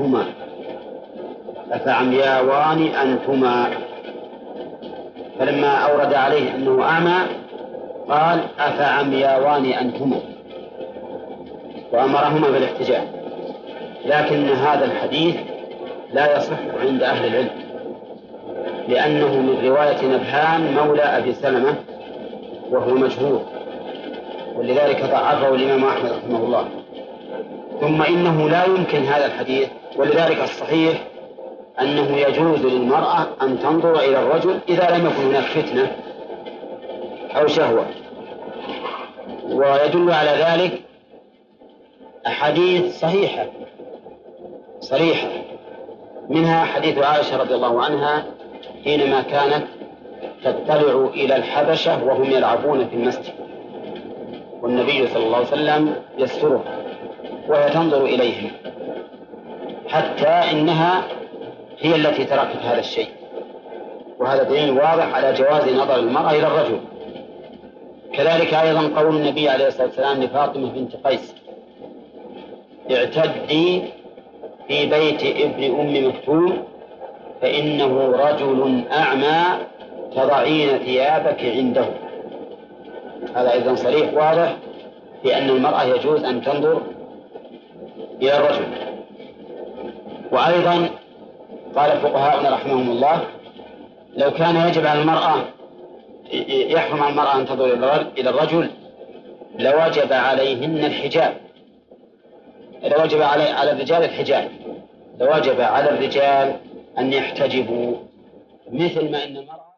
أنتما. فلما أورد عليه أنه أعمى قال: أفعمياوان أنتما، وأمرهما بالاحتجاب. لكن هذا الحديث لا يصح عند أهل العلم، لأنه من رواية نبهان مولى أبي سلمة وهو مجهول، ولذلك ضعفه الإمام أحمد رحمه الله. ثم إنه لا يمكن هذا الحديث، ولذلك الصحيح أنه يجوز للمرأة أن تنظر إلى الرجل إذا لم يكن هناك فتنة أو شهوة. ويدل على ذلك أحاديث صريحة، منها حديث عائشة رضي الله عنها حينما كانت تطلع إلى الحبشة وهم يلعبون في المسجد، والنبي صلى الله عليه وسلم يسترها وهي تنظر إليهم، حتى إنها هي التي تركت هذا الشيء. وهذا دليل واضح على جواز نظر المرأة إلى الرجل. كذلك أيضا قول النبي عليه الصلاة والسلام لفاطمة بنت قيس: اعتدي في بيت ابن أم مكتوم فإنه رجل أعمى تضعين ثيابك عنده. هذا أيضا صريح واضح في أن المرأة يجوز أن تنظر إلى الرجل. وأيضا قال فقهاؤنا رحمهم الله: لو كان يجب على المرأة يحرم على المرأة أن تنظر إلى الرجل لوجب عليهن الحجاب، لوجب على الرجال الحجاب، لوجب على الرجال أن يحتجبوا مثل ما إن المرأة